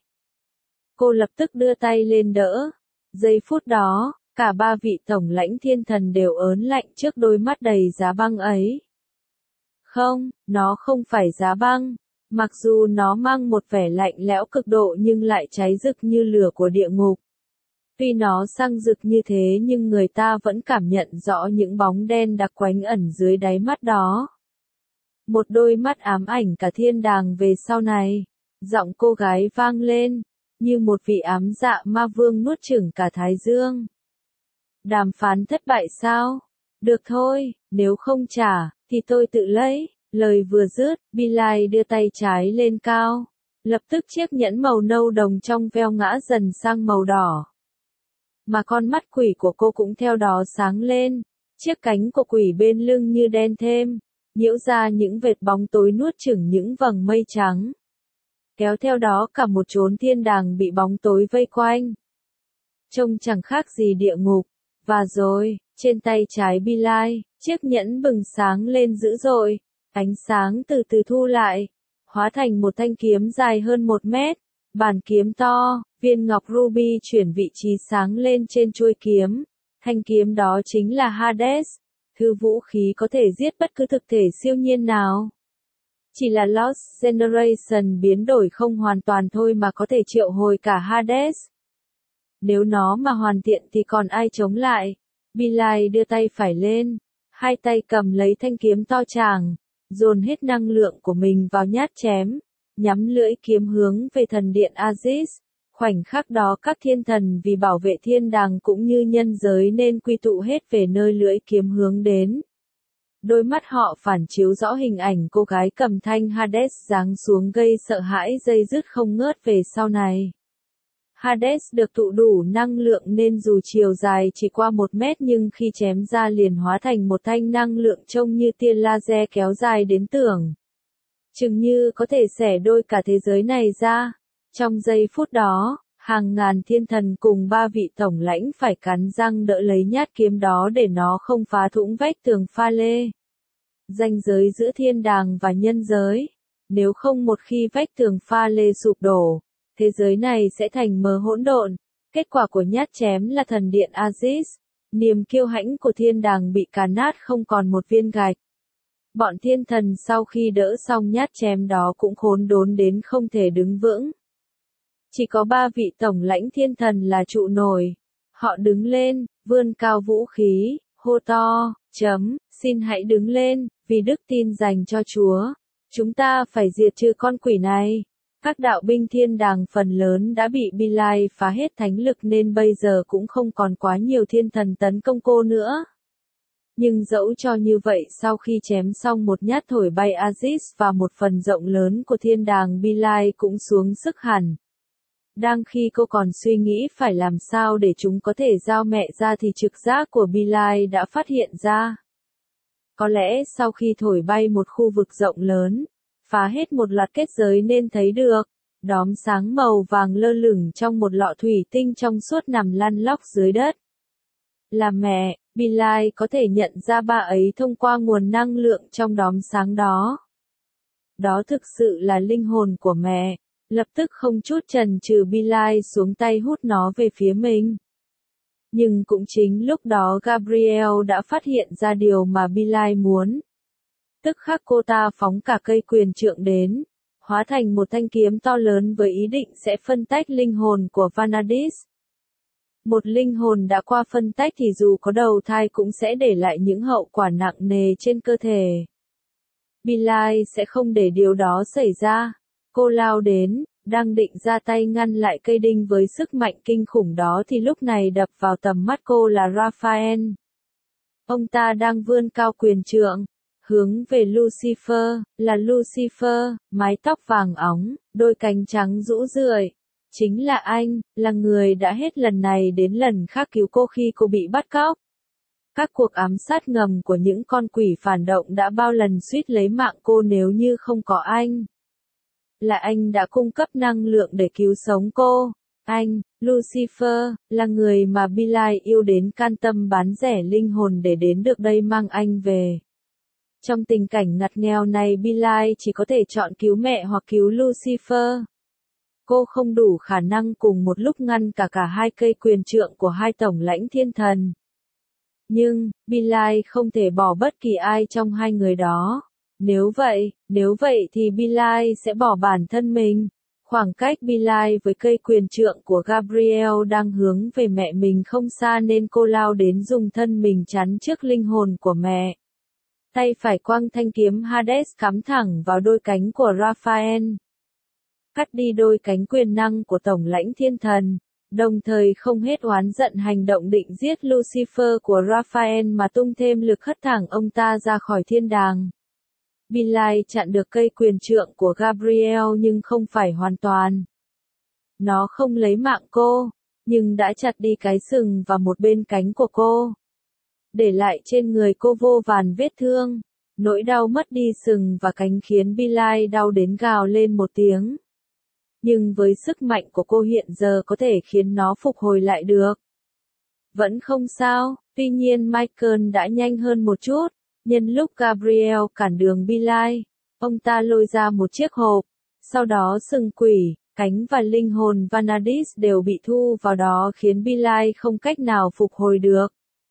Cô lập tức đưa tay lên đỡ. Giây phút đó, cả ba vị tổng lãnh thiên thần đều ớn lạnh trước đôi mắt đầy giá băng ấy. Không, nó không phải giá băng. Mặc dù nó mang một vẻ lạnh lẽo cực độ nhưng lại cháy rực như lửa của địa ngục. Tuy nó sang rực như thế nhưng người ta vẫn cảm nhận rõ những bóng đen đặc quánh ẩn dưới đáy mắt đó. Một đôi mắt ám ảnh cả thiên đàng về sau này. Giọng cô gái vang lên, như một vị ám dạ ma vương nuốt chửng cả Thái Dương. Đàm phán thất bại sao? Được thôi, nếu không trả, thì tôi tự lấy. Lời vừa dứt, Bilai đưa tay trái lên cao. Lập tức chiếc nhẫn màu nâu đồng trong veo ngã dần sang màu đỏ. Mà con mắt quỷ của cô cũng theo đó sáng lên. Chiếc cánh của quỷ bên lưng như đen thêm, nhiễu ra những vệt bóng tối nuốt chửng những vầng mây trắng. Kéo theo đó cả một chốn thiên đàng bị bóng tối vây quanh. Trông chẳng khác gì địa ngục. Và rồi, trên tay trái Bilai, chiếc nhẫn bừng sáng lên dữ dội. Ánh sáng từ từ thu lại, hóa thành một thanh kiếm dài hơn một mét. Bàn kiếm to, viên ngọc ruby chuyển vị trí sáng lên trên chuôi kiếm. Thanh kiếm đó chính là Hades, thứ vũ khí có thể giết bất cứ thực thể siêu nhiên nào. Chỉ là Lost Generation biến đổi không hoàn toàn thôi mà có thể triệu hồi cả Hades. Nếu nó mà hoàn thiện thì còn ai chống lại? Bilal đưa tay phải lên, hai tay cầm lấy thanh kiếm to tràng, dồn hết năng lượng của mình vào nhát chém, nhắm lưỡi kiếm hướng về thần điện Aziz. Khoảnh khắc đó các thiên thần vì bảo vệ thiên đàng cũng như nhân giới nên quy tụ hết về nơi lưỡi kiếm hướng đến. Đôi mắt họ phản chiếu rõ hình ảnh cô gái cầm thanh Hades giáng xuống gây sợ hãi dây dứt không ngớt về sau này. Hades được tụ đủ năng lượng nên dù chiều dài chỉ qua một mét nhưng khi chém ra liền hóa thành một thanh năng lượng trông như tia laser kéo dài đến tưởng chừng như có thể xẻ đôi cả thế giới này ra. Trong giây phút đó, hàng ngàn thiên thần cùng ba vị tổng lãnh phải cắn răng đỡ lấy nhát kiếm đó để nó không phá thủng vách tường pha lê. Ranh giới giữa thiên đàng và nhân giới. Nếu không một khi vách tường pha lê sụp đổ, thế giới này sẽ thành mớ hỗn độn. Kết quả của nhát chém là thần điện Aziz. Niềm kiêu hãnh của thiên đàng bị càn nát không còn một viên gạch. Bọn thiên thần sau khi đỡ xong nhát chém đó cũng khốn đốn đến không thể đứng vững. Chỉ có ba vị tổng lãnh thiên thần là trụ nổi. Họ đứng lên, vươn cao vũ khí, hô to, chấm, xin hãy đứng lên, vì đức tin dành cho Chúa. Chúng ta phải diệt trừ con quỷ này. Các đạo binh thiên đàng phần lớn đã bị Bilal phá hết thánh lực nên bây giờ cũng không còn quá nhiều thiên thần tấn công cô nữa. Nhưng dẫu cho như vậy sau khi chém xong một nhát thổi bay Aziz và một phần rộng lớn của thiên đàng Bilal cũng xuống sức hẳn. Đang khi cô còn suy nghĩ phải làm sao để chúng có thể giao mẹ ra thì trực giác của Bilal đã phát hiện ra. Có lẽ sau khi thổi bay một khu vực rộng lớn, phá hết một loạt kết giới nên thấy được, đốm sáng màu vàng lơ lửng trong một lọ thủy tinh trong suốt nằm lăn lóc dưới đất. Là mẹ, Bilal có thể nhận ra ba ấy thông qua nguồn năng lượng trong đốm sáng đó. Đó thực sự là linh hồn của mẹ. Lập tức không chút chần chừ Bilal xuống tay hút nó về phía mình. Nhưng cũng chính lúc đó Gabriel đã phát hiện ra điều mà Bilal muốn. Tức khắc cô ta phóng cả cây quyền trượng đến, hóa thành một thanh kiếm to lớn với ý định sẽ phân tách linh hồn của Vanadis. Một linh hồn đã qua phân tách thì dù có đầu thai cũng sẽ để lại những hậu quả nặng nề trên cơ thể. Bilal sẽ không để điều đó xảy ra. Cô lao đến, đang định ra tay ngăn lại cây đinh với sức mạnh kinh khủng đó thì lúc này đập vào tầm mắt cô là Raphael. Ông ta đang vươn cao quyền trượng, hướng về Lucifer, là Lucifer, mái tóc vàng óng, đôi cánh trắng rũ rượi. Chính là anh, là người đã hết lần này đến lần khác cứu cô khi cô bị bắt cóc. Các cuộc ám sát ngầm của những con quỷ phản động đã bao lần suýt lấy mạng cô nếu như không có anh. Là anh đã cung cấp năng lượng để cứu sống cô. Anh, Lucifer, là người mà Bilal yêu đến can tâm bán rẻ linh hồn để đến được đây mang anh về. Trong tình cảnh ngặt nghèo này Bilal chỉ có thể chọn cứu mẹ hoặc cứu Lucifer. Cô không đủ khả năng cùng một lúc ngăn cả cả hai cây quyền trượng của hai tổng lãnh thiên thần. Nhưng, Bilal không thể bỏ bất kỳ ai trong hai người đó. Nếu vậy, nếu vậy thì Bilal sẽ bỏ bản thân mình. Khoảng cách Bilal với cây quyền trượng của Gabriel đang hướng về mẹ mình không xa nên cô lao đến dùng thân mình chắn trước linh hồn của mẹ. Tay phải quăng thanh kiếm Hades cắm thẳng vào đôi cánh của Raphael. Cắt đi đôi cánh quyền năng của tổng lãnh thiên thần, đồng thời không hết oán giận hành động định giết Lucifer của Raphael mà tung thêm lực hất thẳng ông ta ra khỏi thiên đàng. Bilal chặn được cây quyền trượng của Gabriel nhưng không phải hoàn toàn. Nó không lấy mạng cô, nhưng đã chặt đi cái sừng và một bên cánh của cô. Để lại trên người cô vô vàn vết thương. Nỗi đau mất đi sừng và cánh khiến Bilal đau đến gào lên một tiếng. Nhưng với sức mạnh của cô hiện giờ có thể khiến nó phục hồi lại được. Vẫn không sao, tuy nhiên Michael đã nhanh hơn một chút. Nhân lúc Gabriel cản đường Bilal, Ông ta lôi ra một chiếc hộp, sau đó sừng quỷ, cánh và linh hồn Vanadis đều bị thu vào đó khiến Bilal không cách nào phục hồi được.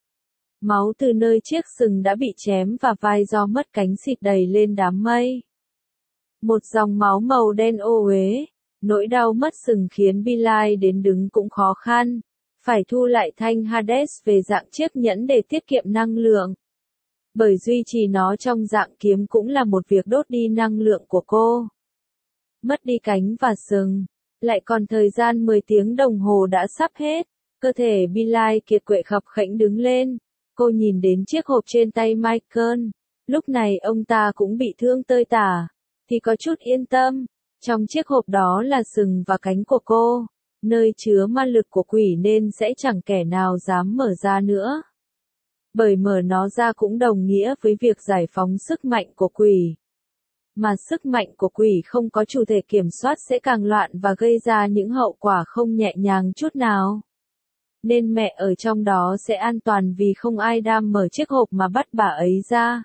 Máu từ nơi chiếc sừng đã bị chém và vai do mất cánh xịt đầy lên đám mây. Một dòng máu màu đen ô uế, nỗi đau mất sừng khiến Bilal đến đứng cũng khó khăn, phải thu lại thanh Hades về dạng chiếc nhẫn để tiết kiệm năng lượng. Bởi duy trì nó trong dạng kiếm cũng là một việc đốt đi năng lượng của cô. Mất đi cánh và sừng, lại còn thời gian mười tiếng đồng hồ đã sắp hết, cơ thể Bilal kiệt quệ khập khễnh đứng lên. Cô nhìn đến chiếc hộp trên tay Michael, lúc này ông ta cũng bị thương tơi tả, thì có chút yên tâm, trong chiếc hộp đó là sừng và cánh của cô, nơi chứa ma lực của quỷ nên sẽ chẳng kẻ nào dám mở ra nữa. Bởi mở nó ra cũng đồng nghĩa với việc giải phóng sức mạnh của quỷ. Mà sức mạnh của quỷ không có chủ thể kiểm soát sẽ càng loạn và gây ra những hậu quả không nhẹ nhàng chút nào. Nên mẹ ở trong đó sẽ an toàn vì không ai đam mở chiếc hộp mà bắt bà ấy ra.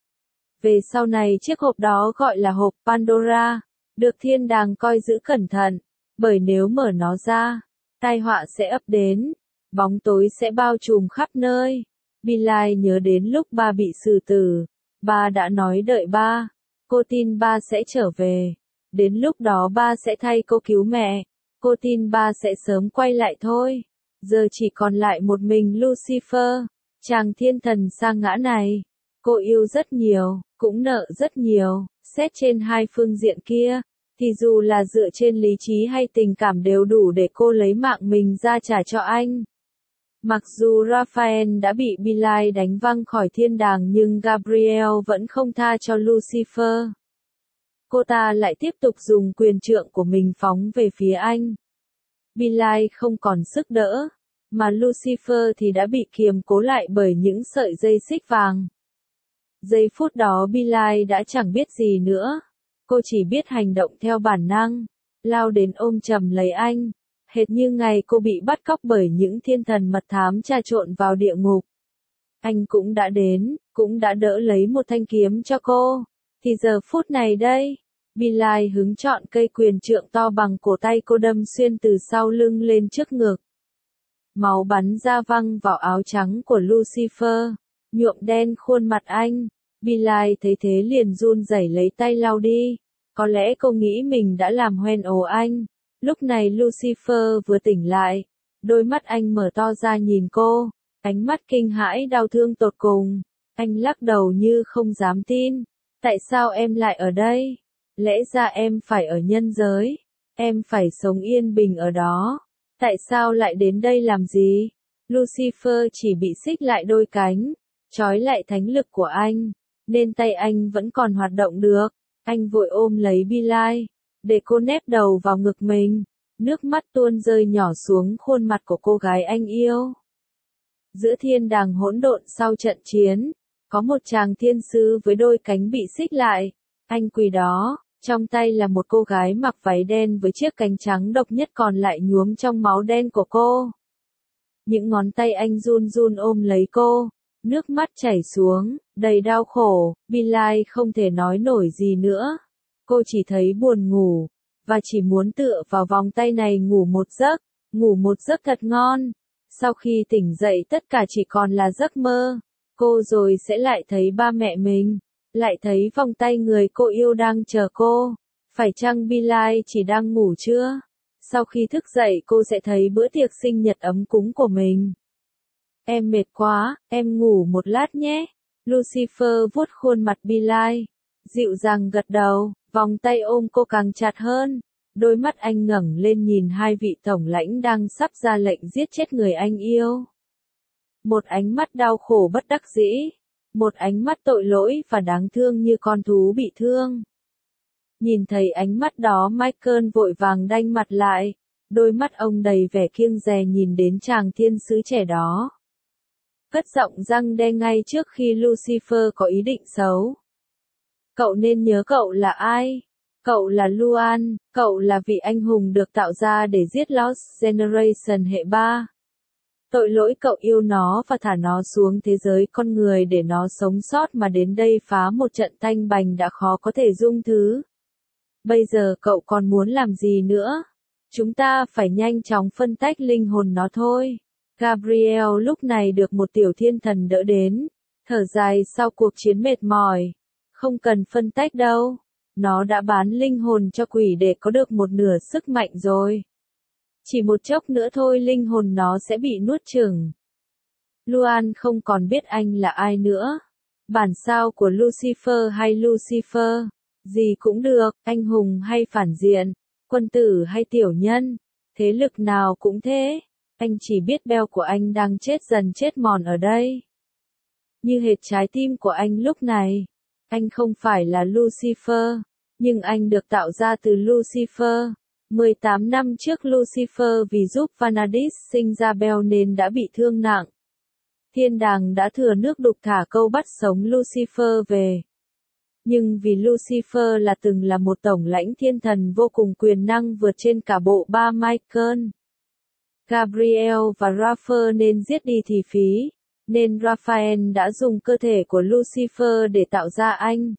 Về sau này chiếc hộp đó gọi là hộp Pandora, được thiên đàng coi giữ cẩn thận, bởi nếu mở nó ra, tai họa sẽ ập đến, bóng tối sẽ bao trùm khắp nơi. Bilal nhớ đến lúc ba bị xử tử, ba đã nói đợi ba, cô tin ba sẽ trở về, đến lúc đó ba sẽ thay cô cứu mẹ, cô tin ba sẽ sớm quay lại thôi. Giờ chỉ còn lại một mình Lucifer, chàng thiên thần sa ngã này. Cô yêu rất nhiều, cũng nợ rất nhiều, xét trên hai phương diện kia, thì dù là dựa trên lý trí hay tình cảm đều đủ để cô lấy mạng mình ra trả cho anh. Mặc dù Raphael đã bị Bilal đánh văng khỏi thiên đàng nhưng Gabriel vẫn không tha cho Lucifer. Cô ta lại tiếp tục dùng quyền trượng của mình phóng về phía anh. Bilal không còn sức đỡ, mà Lucifer thì đã bị kiềm cố lại bởi những sợi dây xích vàng. Giây phút đó Bilal đã chẳng biết gì nữa, cô chỉ biết hành động theo bản năng, lao đến ôm chầm lấy anh, hệt như ngày cô bị bắt cóc bởi những thiên thần mật thám trà trộn vào địa ngục. Anh cũng đã đến, cũng đã đỡ lấy một thanh kiếm cho cô, thì giờ phút này đây, Bilal hứng chọn cây quyền trượng to bằng cổ tay cô đâm xuyên từ sau lưng lên trước ngực. Máu bắn ra văng vào áo trắng của Lucifer, nhuộm đen khuôn mặt anh. Bilal thấy thế liền run rẩy lấy tay lau đi. Có lẽ cô nghĩ mình đã làm hoen ố anh. Lúc này Lucifer vừa tỉnh lại, đôi mắt anh mở to ra nhìn cô, ánh mắt kinh hãi đau thương tột cùng. Anh lắc đầu như không dám tin. Tại sao em lại ở đây? Lẽ ra em phải ở nhân giới, em phải sống yên bình ở đó. Tại sao lại đến đây làm gì? Lucifer chỉ bị xích lại đôi cánh, trói lại thánh lực của anh, nên tay anh vẫn còn hoạt động được. Anh vội ôm lấy Bilal, để cô nép đầu vào ngực mình, nước mắt tuôn rơi nhỏ xuống khuôn mặt của cô gái anh yêu. Giữa thiên đàng hỗn độn sau trận chiến, có một chàng thiên sứ với đôi cánh bị xích lại, anh quỳ đó. Trong tay là một cô gái mặc váy đen với chiếc cánh trắng độc nhất còn lại nhuốm trong máu đen của cô. Những ngón tay anh run run ôm lấy cô, nước mắt chảy xuống, đầy đau khổ, Bilal không thể nói nổi gì nữa. Cô chỉ thấy buồn ngủ, và chỉ muốn tựa vào vòng tay này ngủ một giấc, ngủ một giấc thật ngon. Sau khi tỉnh dậy tất cả chỉ còn là giấc mơ, cô rồi sẽ lại thấy ba mẹ mình. Lại thấy vòng tay người cô yêu đang chờ cô. Phải chăng Bilal chỉ đang ngủ chưa? Sau khi thức dậy cô sẽ thấy bữa tiệc sinh nhật ấm cúng của mình. Em mệt quá, em ngủ một lát nhé. Lucifer vuốt khuôn mặt Bilal, dịu dàng gật đầu, vòng tay ôm cô càng chặt hơn. Đôi mắt anh ngẩng lên nhìn hai vị tổng lãnh đang sắp ra lệnh giết chết người anh yêu. Một ánh mắt đau khổ bất đắc dĩ. Một ánh mắt tội lỗi và đáng thương như con thú bị thương. Nhìn thấy ánh mắt đó Michael vội vàng đanh mặt lại, đôi mắt ông đầy vẻ kiêng dè nhìn đến chàng thiên sứ trẻ đó. Cất giọng răng đe ngay trước khi Lucifer có ý định xấu. Cậu nên nhớ cậu là ai? Cậu là Luan, cậu là vị anh hùng được tạo ra để giết Lost Generation hệ ba. Tội lỗi cậu yêu nó và thả nó xuống thế giới con người để nó sống sót mà đến đây phá một trận tanh bành đã khó có thể dung thứ. Bây giờ cậu còn muốn làm gì nữa? Chúng ta phải nhanh chóng phân tách linh hồn nó thôi. Gabriel lúc này được một tiểu thiên thần đỡ đến, thở dài sau cuộc chiến mệt mỏi. Không cần phân tách đâu. Nó đã bán linh hồn cho quỷ để có được một nửa sức mạnh rồi. Chỉ một chốc nữa thôi linh hồn nó sẽ bị nuốt chửng. Luan không còn biết anh là ai nữa. Bản sao của Lucifer hay Lucifer, gì cũng được, anh hùng hay phản diện, quân tử hay tiểu nhân, thế lực nào cũng thế. Anh chỉ biết beo của anh đang chết dần chết mòn ở đây. Như hệt trái tim của anh lúc này. Anh không phải là Lucifer, nhưng anh được tạo ra từ Lucifer. mười tám năm trước Lucifer vì giúp Vanadis sinh ra Bell nên đã bị thương nặng. Thiên đàng đã thừa nước đục thả câu bắt sống Lucifer về. Nhưng vì Lucifer là từng là một tổng lãnh thiên thần vô cùng quyền năng vượt trên cả bộ ba Michael, Gabriel và Raphael nên giết đi thì phí, nên Raphael đã dùng cơ thể của Lucifer để tạo ra anh.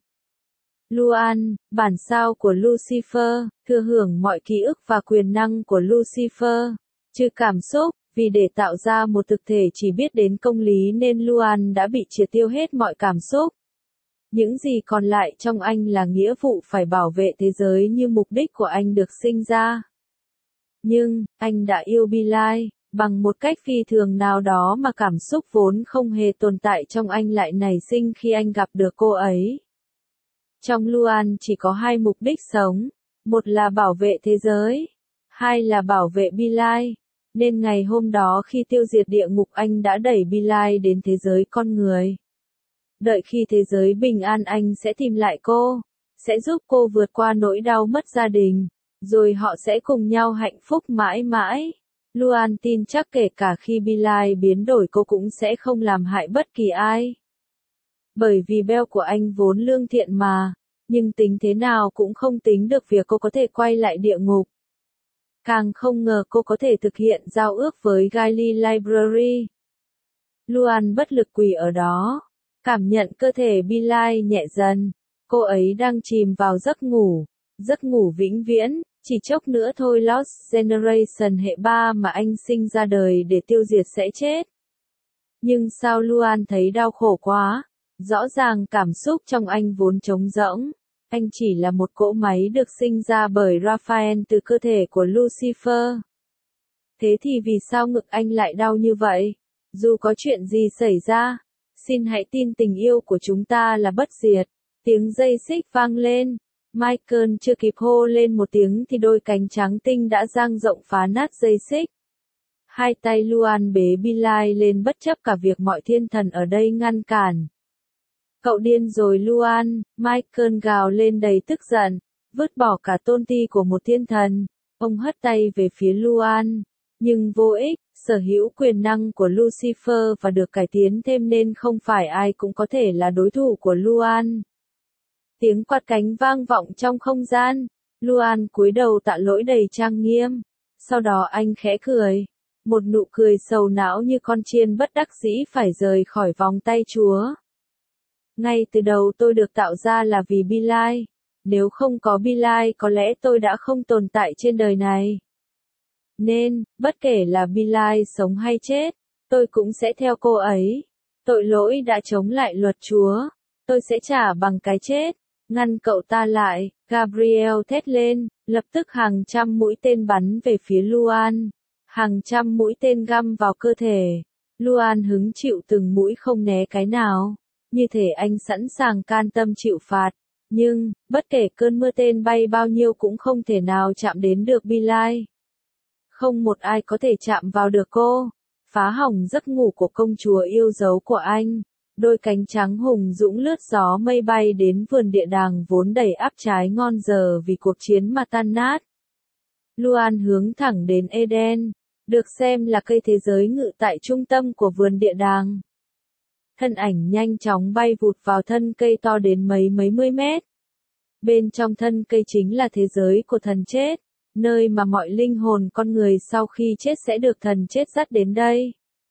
Luan, bản sao của Lucifer, thừa hưởng mọi ký ức và quyền năng của Lucifer, trừ cảm xúc, vì để tạo ra một thực thể chỉ biết đến công lý nên Luan đã bị triệt tiêu hết mọi cảm xúc. Những gì còn lại trong anh là nghĩa vụ phải bảo vệ thế giới như mục đích của anh được sinh ra. Nhưng, anh đã yêu Billie, bằng một cách phi thường nào đó mà cảm xúc vốn không hề tồn tại trong anh lại nảy sinh khi anh gặp được cô ấy. Trong Luan chỉ có hai mục đích sống, một là bảo vệ thế giới, hai là bảo vệ Billie. Nên ngày hôm đó khi tiêu diệt địa ngục anh đã đẩy Billie đến thế giới con người. Đợi khi thế giới bình an anh sẽ tìm lại cô, sẽ giúp cô vượt qua nỗi đau mất gia đình, rồi họ sẽ cùng nhau hạnh phúc mãi mãi. Luan tin chắc kể cả khi Billie biến đổi cô cũng sẽ không làm hại bất kỳ ai. Bởi vì Bell của anh vốn lương thiện mà, nhưng tính thế nào cũng không tính được việc cô có thể quay lại địa ngục. Càng không ngờ cô có thể thực hiện giao ước với Gilly Library. Luan bất lực quỳ ở đó, cảm nhận cơ thể Billie nhẹ dần. Cô ấy đang chìm vào giấc ngủ, giấc ngủ vĩnh viễn, chỉ chốc nữa thôi Lost Generation hệ ba mà anh sinh ra đời để tiêu diệt sẽ chết. Nhưng sao Luan thấy đau khổ quá, rõ ràng cảm xúc trong anh vốn trống rỗng. Anh chỉ là một cỗ máy được sinh ra bởi Raphael từ cơ thể của Lucifer. Thế thì vì sao ngực anh lại đau như vậy? Dù có chuyện gì xảy ra, xin hãy tin tình yêu của chúng ta là bất diệt. Tiếng dây xích vang lên. Michael chưa kịp hô lên một tiếng thì đôi cánh trắng tinh đã dang rộng phá nát dây xích. Hai tay Luan bế Billie lên bất chấp cả việc mọi thiên thần ở đây ngăn cản. Cậu điên rồi Luan, Michael gào lên đầy tức giận, vứt bỏ cả tôn ti của một thiên thần. Ông hất tay về phía Luan, nhưng vô ích, sở hữu quyền năng của Lucifer và được cải tiến thêm nên không phải ai cũng có thể là đối thủ của Luan. Tiếng quạt cánh vang vọng trong không gian, Luan cúi đầu tạ lỗi đầy trang nghiêm, sau đó anh khẽ cười, một nụ cười sầu não như con chiên bất đắc dĩ phải rời khỏi vòng tay Chúa. Ngay từ đầu tôi được tạo ra là vì Billie, nếu không có Billie có lẽ tôi đã không tồn tại trên đời này. Nên, bất kể là Billie sống hay chết, tôi cũng sẽ theo cô ấy. Tội lỗi đã chống lại luật Chúa, tôi sẽ trả bằng cái chết. Ngăn cậu ta lại, Gabriel thét lên, lập tức hàng trăm mũi tên bắn về phía Luan. Hàng trăm mũi tên găm vào cơ thể. Luan hứng chịu từng mũi không né cái nào. Như thể anh sẵn sàng can tâm chịu phạt. Nhưng, bất kể cơn mưa tên bay bao nhiêu cũng không thể nào chạm đến được Billie. Không một ai có thể chạm vào được cô. Phá hỏng giấc ngủ của công chúa yêu dấu của anh. Đôi cánh trắng hùng dũng lướt gió mây bay đến vườn địa đàng vốn đầy ắp trái ngon giờ vì cuộc chiến mà tan nát. Luan hướng thẳng đến Eden, được xem là cây thế giới ngự tại trung tâm của vườn địa đàng. Thân ảnh nhanh chóng bay vụt vào thân cây to đến mấy mấy mươi mét. Bên trong thân cây chính là thế giới của thần chết, nơi mà mọi linh hồn con người sau khi chết sẽ được thần chết dắt đến đây.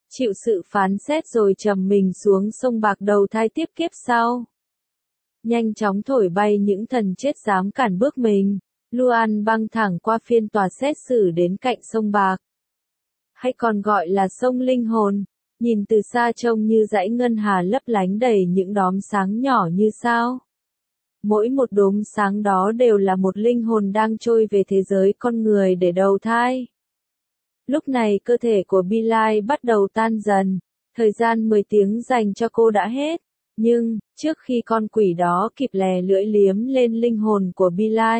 chịu sự phán xét rồi trầm mình xuống sông bạc đầu thai tiếp kiếp sau. Nhanh chóng thổi bay những thần chết dám cản bước mình, Luan băng thẳng qua phiên tòa xét xử đến cạnh sông bạc. Hay còn gọi là sông linh hồn, nhìn từ xa trông như dãy ngân hà lấp lánh đầy những đốm sáng nhỏ như sao. Mỗi một đốm sáng đó đều là một linh hồn đang trôi về thế giới con người để đầu thai. Lúc này cơ thể của Bilal bắt đầu tan dần, thời gian mười tiếng dành cho cô đã hết, nhưng, trước khi con quỷ đó kịp lè lưỡi liếm lên linh hồn của Bilal,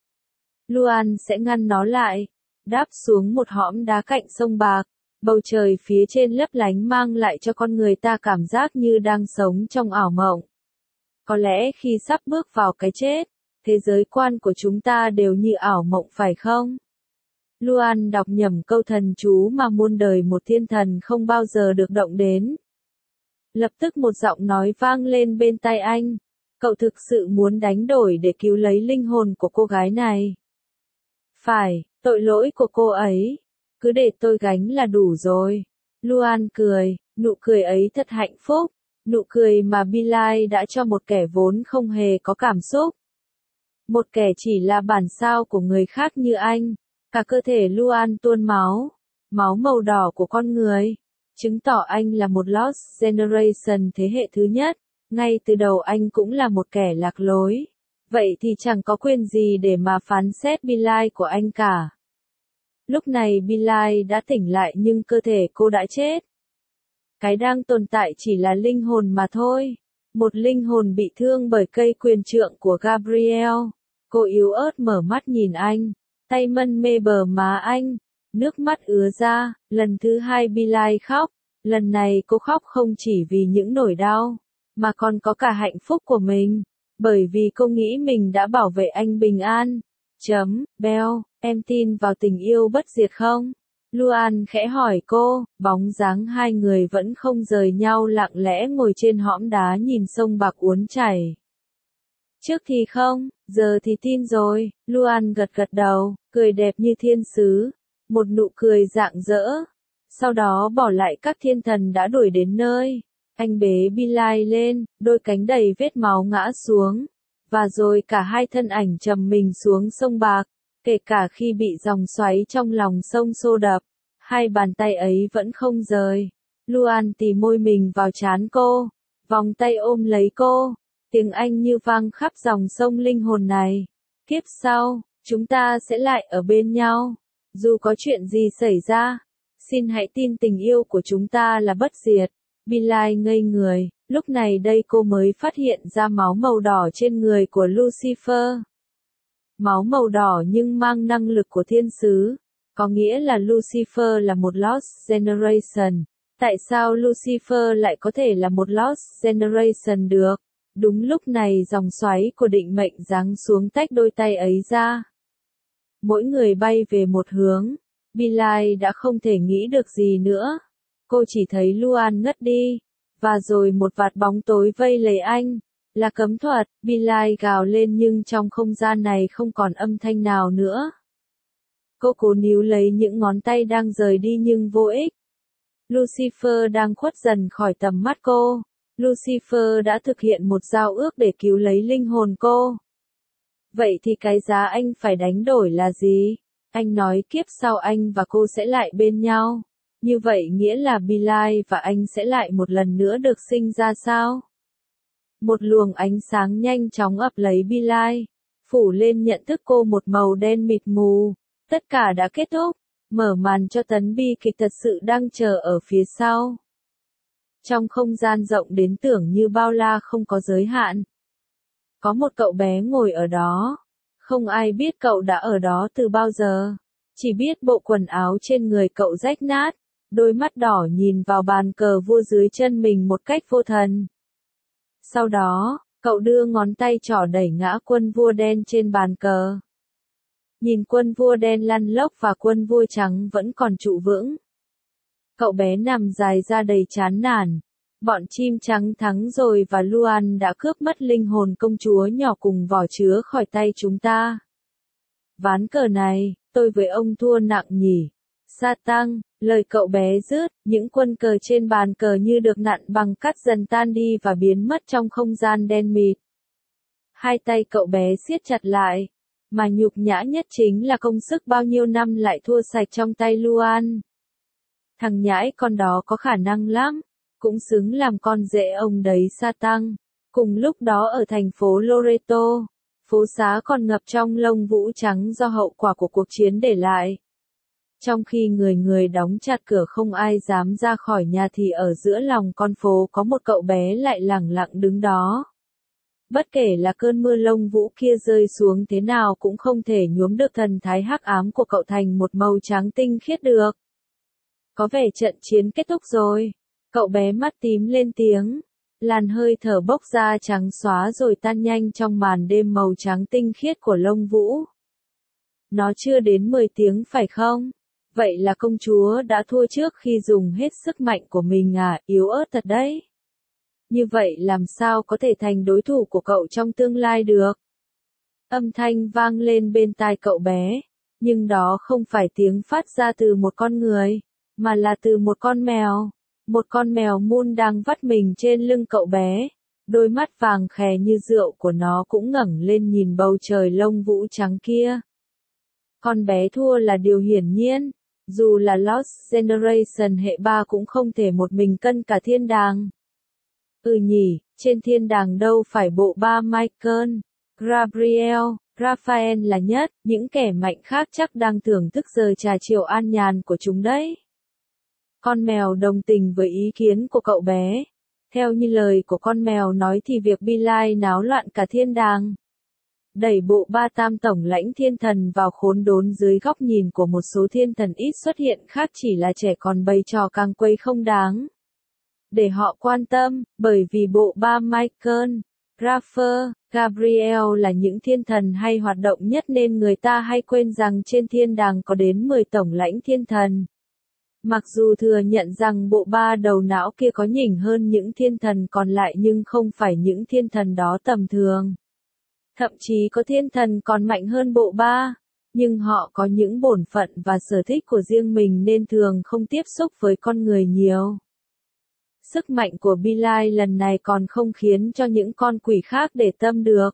Luan sẽ ngăn nó lại, đáp xuống một hõm đá cạnh sông bạc, bầu trời phía trên lấp lánh mang lại cho con người ta cảm giác như đang sống trong ảo mộng. Có lẽ khi sắp bước vào cái chết, thế giới quan của chúng ta đều như ảo mộng phải không? Luan đọc nhầm câu thần chú mà muôn đời một thiên thần không bao giờ được động đến. Lập tức một giọng nói vang lên bên tai anh. Cậu thực sự muốn đánh đổi để cứu lấy linh hồn của cô gái này. Phải, tội lỗi của cô ấy. Cứ để tôi gánh là đủ rồi. Luan cười, nụ cười ấy thật hạnh phúc. Nụ cười mà Bilal đã cho một kẻ vốn không hề có cảm xúc. Một kẻ chỉ là bản sao của người khác như anh. Cả cơ thể Luan tuôn máu. Máu màu đỏ của con người. Chứng tỏ anh là một Lost Generation thế hệ thứ nhất. Ngay từ đầu anh cũng là một kẻ lạc lối. Vậy thì chẳng có quyền gì để mà phán xét Bilal của anh cả. Lúc này Bilal đã tỉnh lại nhưng cơ thể cô đã chết. Cái đang tồn tại chỉ là linh hồn mà thôi. Một linh hồn bị thương bởi cây quyền trượng của Gabriel. Cô yếu ớt mở mắt nhìn anh. Tay mân mê bờ má anh. Nước mắt ứa ra. Lần thứ hai Bilal khóc. Lần này cô khóc không chỉ vì những nỗi đau, mà còn có cả hạnh phúc của mình. Bởi vì cô nghĩ mình đã bảo vệ anh bình an. Chấm, Bell, em tin vào tình yêu bất diệt không? Luan khẽ hỏi cô, bóng dáng hai người vẫn không rời nhau lặng lẽ ngồi trên hõm đá nhìn sông bạc uốn chảy. Trước thì không, giờ thì tin rồi, Luan gật gật đầu, cười đẹp như thiên sứ, một nụ cười rạng rỡ. Sau đó bỏ lại các thiên thần đã đuổi đến nơi. Anh bế Bilal lên, đôi cánh đầy vết máu ngã xuống. Và rồi cả hai thân ảnh trầm mình xuống sông bạc. Kể cả khi bị dòng xoáy trong lòng sông xô đập, hai bàn tay ấy vẫn không rời. Luan tì môi mình vào trán cô, vòng tay ôm lấy cô. Tiếng Anh như vang khắp dòng sông linh hồn này. Kiếp sau, chúng ta sẽ lại ở bên nhau. Dù có chuyện gì xảy ra, xin hãy tin tình yêu của chúng ta là bất diệt. Bilal ngây người, lúc này đây cô mới phát hiện ra máu màu đỏ trên người của Lucifer. Máu màu đỏ nhưng mang năng lực của thiên sứ, có nghĩa là Lucifer là một Lost Generation. Tại sao Lucifer lại có thể là một Lost Generation được? Đúng lúc này dòng xoáy của định mệnh giáng xuống tách đôi tay ấy ra. Mỗi người bay về một hướng. Bilal đã không thể nghĩ được gì nữa. Cô chỉ thấy Luan ngất đi. Và rồi một vạt bóng tối vây lấy anh. Là cấm thuật, Bilal gào lên nhưng trong không gian này không còn âm thanh nào nữa. Cô cố níu lấy những ngón tay đang rời đi nhưng vô ích. Lucifer đang khuất dần khỏi tầm mắt cô. Lucifer đã thực hiện một giao ước để cứu lấy linh hồn cô. Vậy thì cái giá anh phải đánh đổi là gì? Anh nói kiếp sau anh và cô sẽ lại bên nhau. Như vậy nghĩa là Bilal và anh sẽ lại một lần nữa được sinh ra sao? Một luồng ánh sáng nhanh chóng ập lấy Bilal, phủ lên nhận thức cô một màu đen mịt mù. Tất cả đã kết thúc, mở màn cho tấn bi kịch thật sự đang chờ ở phía sau. Trong không gian rộng đến tưởng như bao la không có giới hạn. Có một cậu bé ngồi ở đó. Không ai biết cậu đã ở đó từ bao giờ. Chỉ biết bộ quần áo trên người cậu rách nát. Đôi mắt đỏ nhìn vào bàn cờ vua dưới chân mình một cách vô thần. Sau đó, cậu đưa ngón tay trỏ đẩy ngã quân vua đen trên bàn cờ. Nhìn quân vua đen lăn lóc và quân vua trắng vẫn còn trụ vững. Cậu bé nằm dài ra đầy chán nản. Bọn chim trắng thắng rồi và Luan đã cướp mất linh hồn công chúa nhỏ cùng vỏ chứa khỏi tay chúng ta. Ván cờ này, tôi với ông thua nặng nhỉ. Sa tăng, Lời cậu bé dứt, những quân cờ trên bàn cờ như được nặn bằng cát dần tan đi và biến mất trong không gian đen mịt. Hai tay cậu bé siết chặt lại, mà nhục nhã nhất chính là công sức bao nhiêu năm lại thua sạch trong tay Luan. Thằng nhãi con đó có khả năng lắm, cũng xứng làm con rể ông đấy Satan. Cùng lúc đó ở thành phố Loreto, phố xá còn ngập trong lông vũ trắng do hậu quả của cuộc chiến để lại. Trong khi người người đóng chặt cửa không ai dám ra khỏi nhà thì ở giữa lòng con phố có một cậu bé lại lẳng lặng đứng đó. Bất kể là cơn mưa lông vũ kia rơi xuống thế nào cũng không thể nhuốm được thần thái hắc ám của cậu thành một màu trắng tinh khiết được. Có vẻ trận chiến kết thúc rồi. Cậu bé mắt tím lên tiếng. Làn hơi thở bốc ra trắng xóa rồi tan nhanh trong màn đêm màu trắng tinh khiết của lông vũ. Nó chưa đến mười tiếng phải không? Vậy là công chúa đã thua trước khi dùng hết sức mạnh của mình à, yếu ớt thật đấy. Như vậy làm sao có thể thành đối thủ của cậu trong tương lai được? Âm thanh vang lên bên tai cậu bé, nhưng đó không phải tiếng phát ra từ một con người, mà là từ một con mèo. Một con mèo mun đang vắt mình trên lưng cậu bé, đôi mắt vàng khè như rượu của nó cũng ngẩng lên nhìn bầu trời lông vũ trắng kia. Con bé thua là điều hiển nhiên, dù là Lost Generation hệ ba cũng không thể một mình cân cả thiên đàng. Ừ nhỉ, trên thiên đàng đâu phải bộ ba Michael, Gabriel, Raphael là nhất, những kẻ mạnh khác chắc đang thưởng thức giờ trà chiều an nhàn của chúng đấy. Con mèo đồng tình với ý kiến của cậu bé. Theo như lời của con mèo nói thì việc Billy náo loạn cả thiên đàng, đẩy bộ ba tam tổng lãnh thiên thần vào khốn đốn dưới góc nhìn của một số thiên thần ít xuất hiện khác chỉ là trẻ con bày trò càng quấy không đáng để họ quan tâm, bởi vì bộ ba Michael, Raphael, Gabriel là những thiên thần hay hoạt động nhất nên người ta hay quên rằng trên thiên đàng có đến mười tổng lãnh thiên thần. Mặc dù thừa nhận rằng bộ ba đầu não kia có nhỉnh hơn những thiên thần còn lại nhưng không phải những thiên thần đó tầm thường. Thậm chí có thiên thần còn mạnh hơn bộ ba, nhưng họ có những bổn phận và sở thích của riêng mình nên thường không tiếp xúc với con người nhiều. Sức mạnh của Billy lần này còn không khiến cho những con quỷ khác để tâm được.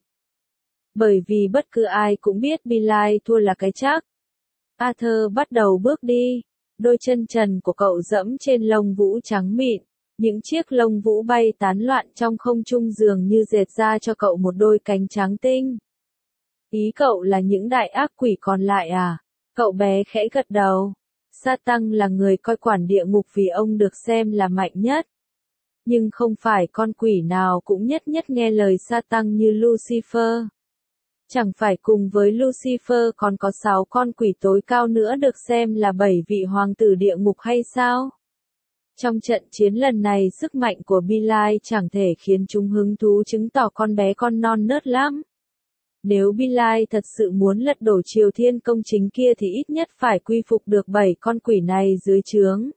Bởi vì bất cứ ai cũng biết Billy thua là cái chắc. Arthur bắt đầu bước đi. Đôi chân trần của cậu dẫm trên lông vũ trắng mịn, những chiếc lông vũ bay tán loạn trong không trung dường như dệt ra cho cậu một đôi cánh trắng tinh. Ý cậu là những đại ác quỷ còn lại à? Cậu bé khẽ gật đầu. Satan là người coi quản địa ngục vì ông được xem là mạnh nhất. Nhưng không phải con quỷ nào cũng nhất nhất nghe lời Satan như Lucifer. Chẳng phải cùng với Lucifer còn có sáu con quỷ tối cao nữa được xem là bảy vị hoàng tử địa ngục hay sao? Trong trận chiến lần này sức mạnh của Billy chẳng thể khiến chúng hứng thú chứng tỏ con bé con non nớt lắm. Nếu Billy thật sự muốn lật đổ triều thiên công chính kia thì ít nhất phải quy phục được bảy con quỷ này dưới trướng.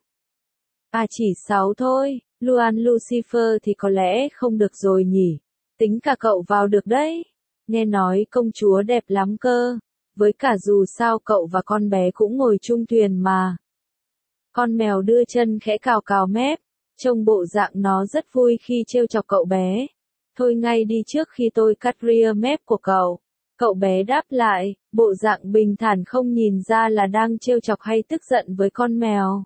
À chỉ sáu thôi, Luan Lucifer thì có lẽ không được rồi nhỉ, tính cả cậu vào được đấy. Nghe nói công chúa đẹp lắm cơ, với cả dù sao cậu và con bé cũng ngồi chung thuyền mà. Con mèo đưa chân khẽ cào cào mép, trông bộ dạng nó rất vui khi trêu chọc cậu bé. Thôi ngay đi trước khi tôi cắt ria mép của cậu. Cậu bé đáp lại, bộ dạng bình thản không nhìn ra là đang trêu chọc hay tức giận với con mèo.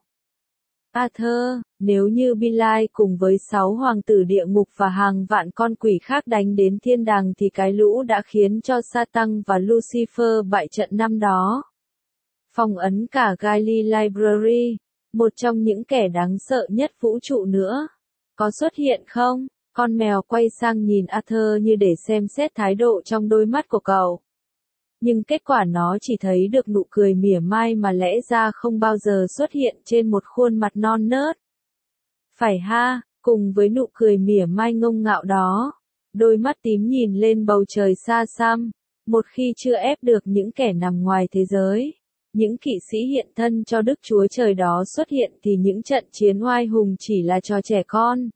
Arthur, nếu như Billy cùng với sáu hoàng tử địa ngục và hàng vạn con quỷ khác đánh đến thiên đàng thì cái lũ đã khiến cho Satan và Lucifer bại trận năm đó. Phong ấn cả Gilly Library, một trong những kẻ đáng sợ nhất vũ trụ nữa. Có xuất hiện không? Con mèo quay sang nhìn Arthur như để xem xét thái độ trong đôi mắt của cậu. Nhưng kết quả nó chỉ thấy được nụ cười mỉa mai mà lẽ ra không bao giờ xuất hiện trên một khuôn mặt non nớt. Phải ha, cùng với nụ cười mỉa mai ngông ngạo đó, đôi mắt tím nhìn lên bầu trời xa xăm, một khi chưa ép được những kẻ nằm ngoài thế giới, những kỵ sĩ hiện thân cho Đức Chúa Trời đó xuất hiện thì những trận chiến oai hùng chỉ là trò trẻ con.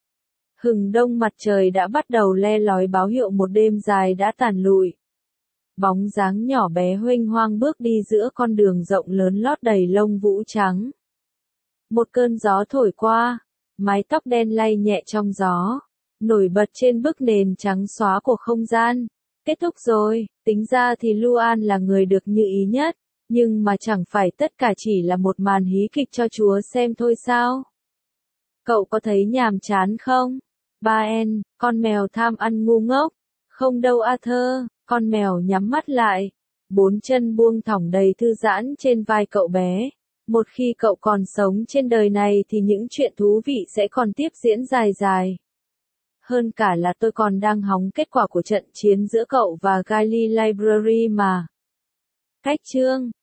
Hừng đông mặt trời đã bắt đầu le lói báo hiệu một đêm dài đã tàn lụi. Bóng dáng nhỏ bé huênh hoang bước đi giữa con đường rộng lớn lót đầy lông vũ trắng. Một cơn gió thổi qua, mái tóc đen lay nhẹ trong gió, nổi bật trên bức nền trắng xóa của không gian. Kết thúc rồi, tính ra thì Luan là người được như ý nhất, nhưng mà chẳng phải tất cả chỉ là một màn hí kịch cho Chúa xem thôi sao? Cậu có thấy nhàm chán không? Ba En, con mèo tham ăn ngu ngốc. Không đâu Arthur, con mèo nhắm mắt lại. Bốn chân buông thõng đầy thư giãn trên vai cậu bé. Một khi cậu còn sống trên đời này thì những chuyện thú vị sẽ còn tiếp diễn dài dài. Hơn cả là tôi còn đang hóng kết quả của trận chiến giữa cậu và Gilly Library mà. Cách chương